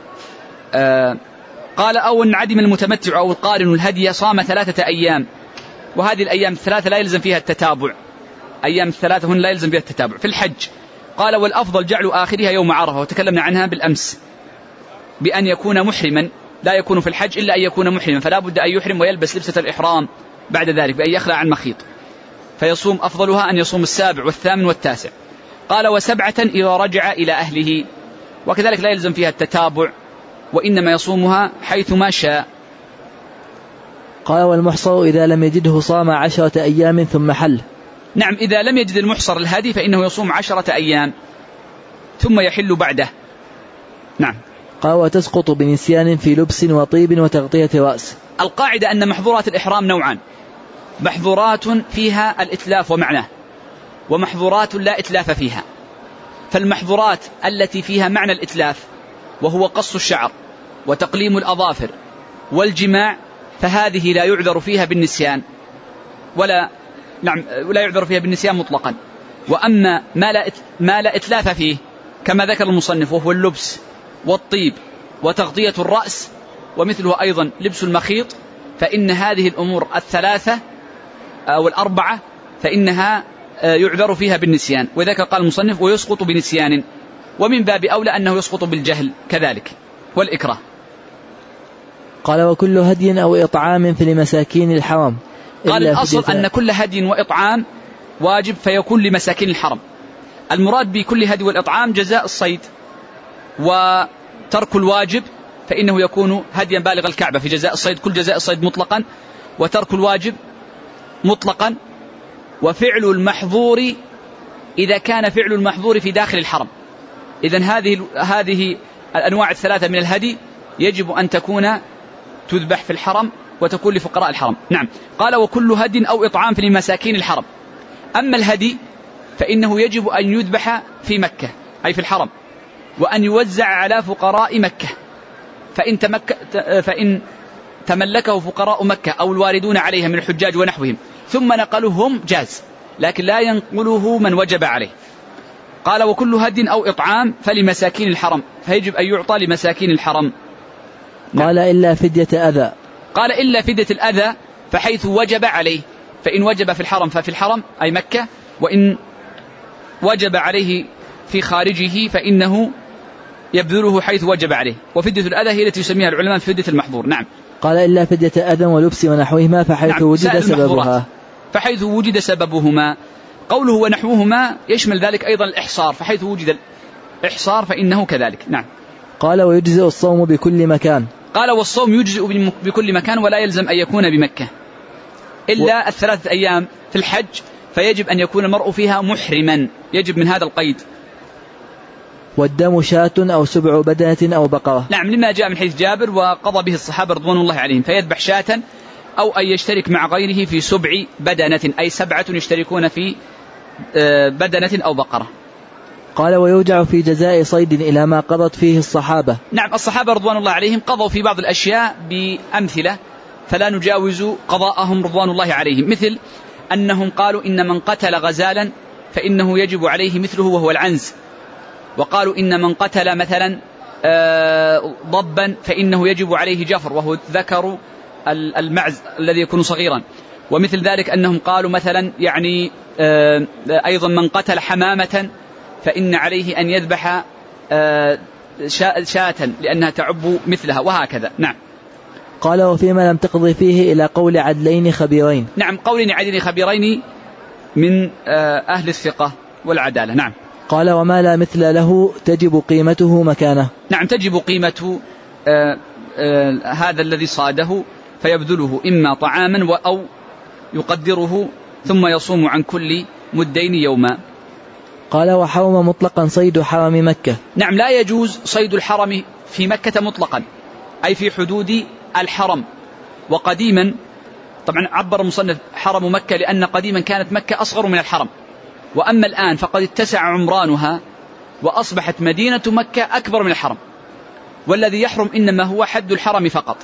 S2: قال أو إن عدم المتمتع أو القارن الهدي صام 3 أيام، وهذه الأيام 3 لا يلزم فيها التتابع، أيام 3 هن لا يلزم فيها التتابع في الحج. قال والأفضل جعل آخرها يوم عرفة، وتكلمنا عنها بالأمس بأن يكون محرما، لا يكون في الحج إلا أن يكون محرما، فلا بد أن يحرم ويلبس لبسة الإحرام بعد ذلك بأن يخلع عن مخيط، فيصوم أفضلها أن يصوم 7 و8 و9. قال و7 إذا رجع إلى أهله، وكذلك لا يلزم فيها التتابع، وإنما يصومها حيثما شاء.
S1: قال والمحصر إذا لم يجده صام 10 أيام ثم حل.
S2: نعم، إذا لم يجد المحصر الهدي فإنه يصوم 10 أيام ثم يحل بعده. نعم.
S1: قال وتسقط بنسيان في لبس وطيب وتغطية رأس.
S2: القاعدة أن محظورات الإحرام نوعان: محظورات فيها الإتلاف ومعناه، ومحظورات لا إتلاف فيها. فالمحظورات التي فيها معنى الإتلاف وهو قص الشعر وتقليم الأظافر والجماع، فهذه لا يعذر فيها بالنسيان ولا يعذر فيها بالنسيان مطلقا. وأما ما لا إتلاف فيه كما ذكر المصنف وهو اللبس والطيب وتغطية الرأس ومثله أيضا لبس المخيط، فإن هذه الأمور 3 أو 4 فإنها يعذر فيها بالنسيان، وذلك قال المصنف ويسقط بنسيان، ومن باب أولى أنه يسقط بالجهل كذلك والإكراه.
S1: قال وكل هدي أو إطعام في لمساكين الحرم.
S2: قال الأصل أن كل هدي وإطعام واجب فيكون لمساكين الحرم. المراد بكل هدي والإطعام جزاء الصيد، وترك الواجب فإنه يكون هديا بالغ الكعبة في جزاء الصيد، كل جزاء الصيد مطلقا، وترك الواجب مطلقا، وفعل المحظور إذا كان فعل المحظور في داخل الحرم. إذن هذه الأنواع 3 من الهدي يجب أن تكون تذبح في الحرم وتكون لفقراء الحرم. نعم. قال وكل هدي أو إطعام في لمساكين الحرم. أما الهدي فإنه يجب أن يذبح في مكة أي في الحرم، وأن يوزع على فقراء مكة، فإن تملكه فقراء مكة أو الواردون عليها من الحجاج ونحوهم ثم نقلهم جاز، لكن لا ينقله من وجب عليه. قال وكل هد أو إطعام فلمساكين الحرم، فيجب أن يعطى لمساكين الحرم.
S1: قال إلا فدية أذى.
S2: قال إلا فدية الأذى فحيث وجب عليه، فإن وجب في الحرم ففي الحرم أي مكة، وإن وجب عليه في خارجه فإنه يبذله حيث وجب عليه. وفدية الأذى هي التي يسميها العلماء فدية المحظور. نعم.
S1: قال إلا فدية أذى ولبس ونحوهما فحيث
S2: نعم.
S1: وجد سببها،
S2: فحيث وجد سببهما. قوله ونحوهما يشمل ذلك أيضا الإحصار، فحيث وجد الإحصار فإنه كذلك. نعم.
S1: قال ويجزئ الصوم بكل مكان.
S2: قال والصوم يجزئ بكل مكان ولا يلزم أن يكون بمكة إلا 3 أيام في الحج، فيجب أن يكون المرء فيها محرما، يجب من هذا القيد.
S1: والدم شاة أو سبع بدنة أو بقرة.
S2: نعم، لما جاء من حديث جابر وقضى به الصحابة رضوان الله عليهم، فيذبح شاة أو أن يشترك مع غيره في سبع بدنة، أي 7 يشتركون في بدنة أو بقرة.
S1: قال ويرجع في جزاء صيد إلى ما قضت فيه الصحابة.
S2: نعم، الصحابة رضوان الله عليهم قضوا في بعض الأشياء بأمثلة فلا نجاوز قضاءهم رضوان الله عليهم، مثل أنهم قالوا إن من قتل غزالا فإنه يجب عليه مثله وهو العنز، وقالوا إن من قتل مثلا ضبا فإنه يجب عليه جفر وهو ذكر المعز الذي يكون صغيرا. ومثل ذلك أنهم قالوا مثلا يعني أيضا من قتل حمامة فإن عليه أن يذبح شاة لأنها تعب مثلها، وهكذا. نعم.
S1: قال وفيما لم تقضي فيه إلى قول عدلين خبيرين.
S2: نعم، قولين عدلين خبيرين من أهل الثقة والعدالة. نعم.
S1: قال وما لا مثل له تجب قيمته مكانه.
S2: نعم، تجب قيمة هذا الذي صاده فيبذله إما طعاما أو يقدره ثم يصوم عن كل مدين يوما.
S1: قال وحرم مطلقا صيد حرم مكة.
S2: نعم، لا يجوز صيد الحرم في مكة مطلقا، أي في حدود الحرم. وقديما طبعا عبر المصنف حرم مكة لأن قديما كانت مكة أصغر من الحرم، وأما الآن فقد اتسع عمرانها وأصبحت مدينة مكة أكبر من الحرم، والذي يحرم إنما هو حد الحرم فقط،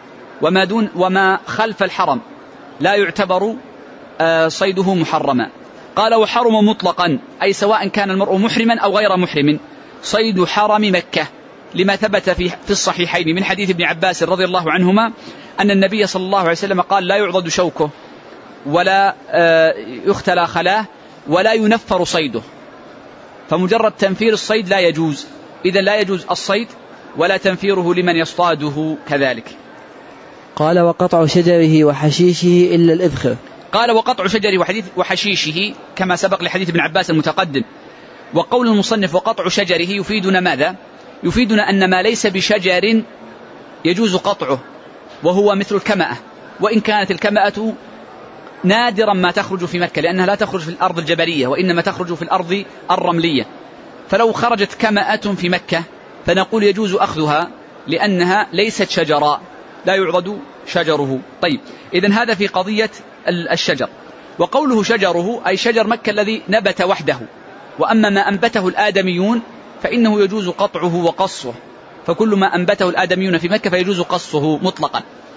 S2: وما خلف الحرم لا يعتبر صيده محرما. قال وحرم مطلقا، أي سواء كان المرء محرما أو غير محرم، صيد حرم مكة، لما ثبت في الصحيحين من حديث ابن عباس رضي الله عنهما أن النبي صلى الله عليه وسلم قال لا يعضد شوكه ولا يختلى خلاه ولا ينفر صيده، فمجرد تنفير الصيد لا يجوز، إذا لا يجوز الصيد ولا تنفيره لمن يصطاده كذلك.
S1: قال وقطع شجره وحشيشه إلا الإذخر.
S2: قال وقطع شجره وحشيشه كما سبق لحديث ابن عباس المتقدم. وقول المصنف وقطع شجره يفيدنا ماذا؟ يفيدنا أن ما ليس بشجر يجوز قطعه، وهو مثل الكمأة، وإن كانت الكمأة نادرا ما تخرج في مكة لأنها لا تخرج في الأرض الجبلية وإنما تخرج في الأرض الرملية، فلو خرجت كمأة في مكة فنقول يجوز أخذها لأنها ليست شجراء لا يعضد شجره. طيب، إذن هذا في قضية الشجر. وقوله شجره أي شجر مكة الذي نبت وحده، وأما ما أنبته الآدميون فإنه يجوز قطعه وقصه، فكل ما أنبته الآدميون في مكة فيجوز قصه مطلقا.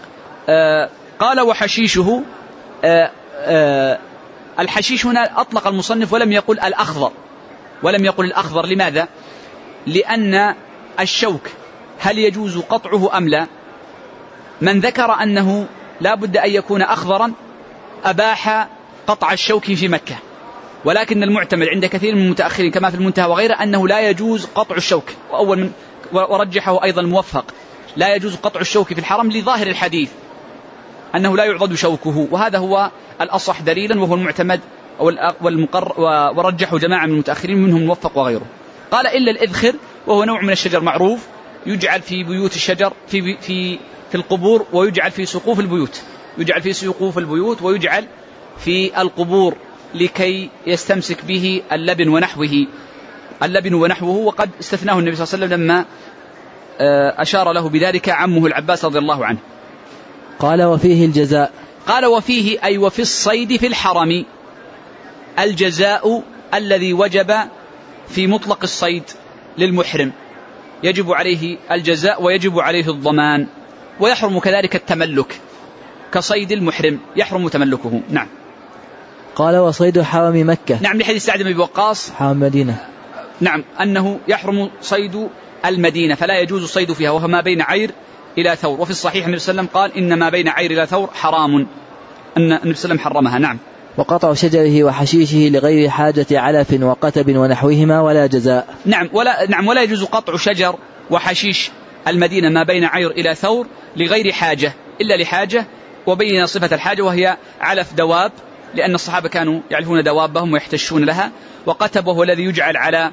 S2: قال وحشيشه، الحشيش هنا أطلق المصنف ولم يقل الأخضر، لماذا؟ لأن الشوك هل يجوز قطعه أم لا؟ من ذكر أنه لا بد أن يكون أخضرا أباح قطع الشوك في مكة، ولكن المعتمد عند كثير من المتأخرين كما في المنتهى وغيره أنه لا يجوز قطع الشوك، ورجحه أيضا الموفق لا يجوز قطع الشوك في الحرم لظاهر الحديث أنه لا يعضد شوكه، وهذا هو الأصح دليلا وهو المعتمد ورجحه جماعة من المتأخرين منهم الموفق وغيره. قال إلا الإذخر، وهو نوع من الشجر معروف يجعل في بيوت الشجر في القبور، ويجعل في سقوف البيوت، ويجعل في القبور لكي يستمسك به اللبن ونحوه، وقد استثناه النبي صلى الله عليه وسلم لما أشار له بذلك عمه العباس رضي الله عنه.
S1: قال وفيه الجزاء.
S2: قال وفيه أي وفي الصيد في الحرم الجزاء الذي وجب في مطلق الصيد للمحرم، يجب عليه الجزاء ويجب عليه الضمان، ويحرم كذلك التملك كصيد المحرم يحرم تملكه. نعم.
S1: قال وصيد حرم مكة.
S2: نعم، لحديث سعد بن أبي وقاص
S1: حرم مدينة.
S2: نعم، أنه يحرم صيد المدينة فلا يجوز الصيد فيها، وهو ما بين عير إلى ثور. وفي الصحيح النبي صلى الله عليه وسلم قال إن ما بين عير إلى ثور حرام، أن النبي صلى الله عليه وسلم حرمها. نعم.
S1: وقطع شجره وحشيشه لغير حاجة علف وقتب ونحوهما ولا جزاء.
S2: نعم، ولا يجوز قطع شجر وحشيش المدينة ما بين عير إلى ثور لغير حاجة إلا لحاجة، وبين صفة الحاجة وهي علف دواب، لأن الصحابة كانوا يعلفون دوابهم ويحتشون لها. وقتب وهو الذي يجعل على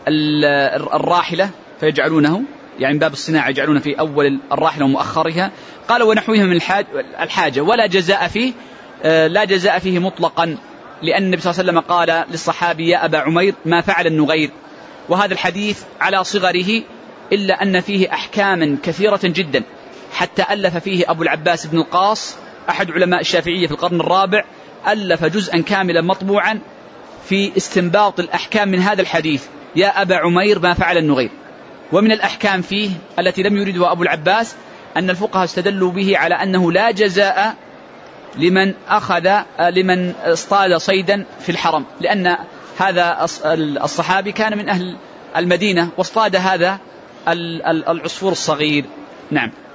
S2: الراحلة فيجعلونه يعني باب الصناعة يجعلون في أول الراحلة ومؤخرها. قال ونحوها من الحاجة ولا جزاء فيه، لا جزاء فيه مطلقا لأن النبي صلى الله عليه وسلم قال للصحابي يا أبا عمير ما فعل النغير. وهذا الحديث على صغره إلا أن فيه أحكاما كثيرة جدا، حتى ألف فيه أبو العباس بن القاص أحد علماء الشافعية في القرن الرابع، ألف جزءا كاملا مطبوعا في استنباط الأحكام من هذا الحديث يا أبا عمير ما فعل النغير. ومن الأحكام فيه التي لم يردها أبو العباس أن الفقهاء استدلوا به على أنه لا جزاء لمن اصطاد صيدا في الحرم، لأن هذا الصحابي كان من أهل المدينة واصطاد هذا العصفور الصغير. نعم.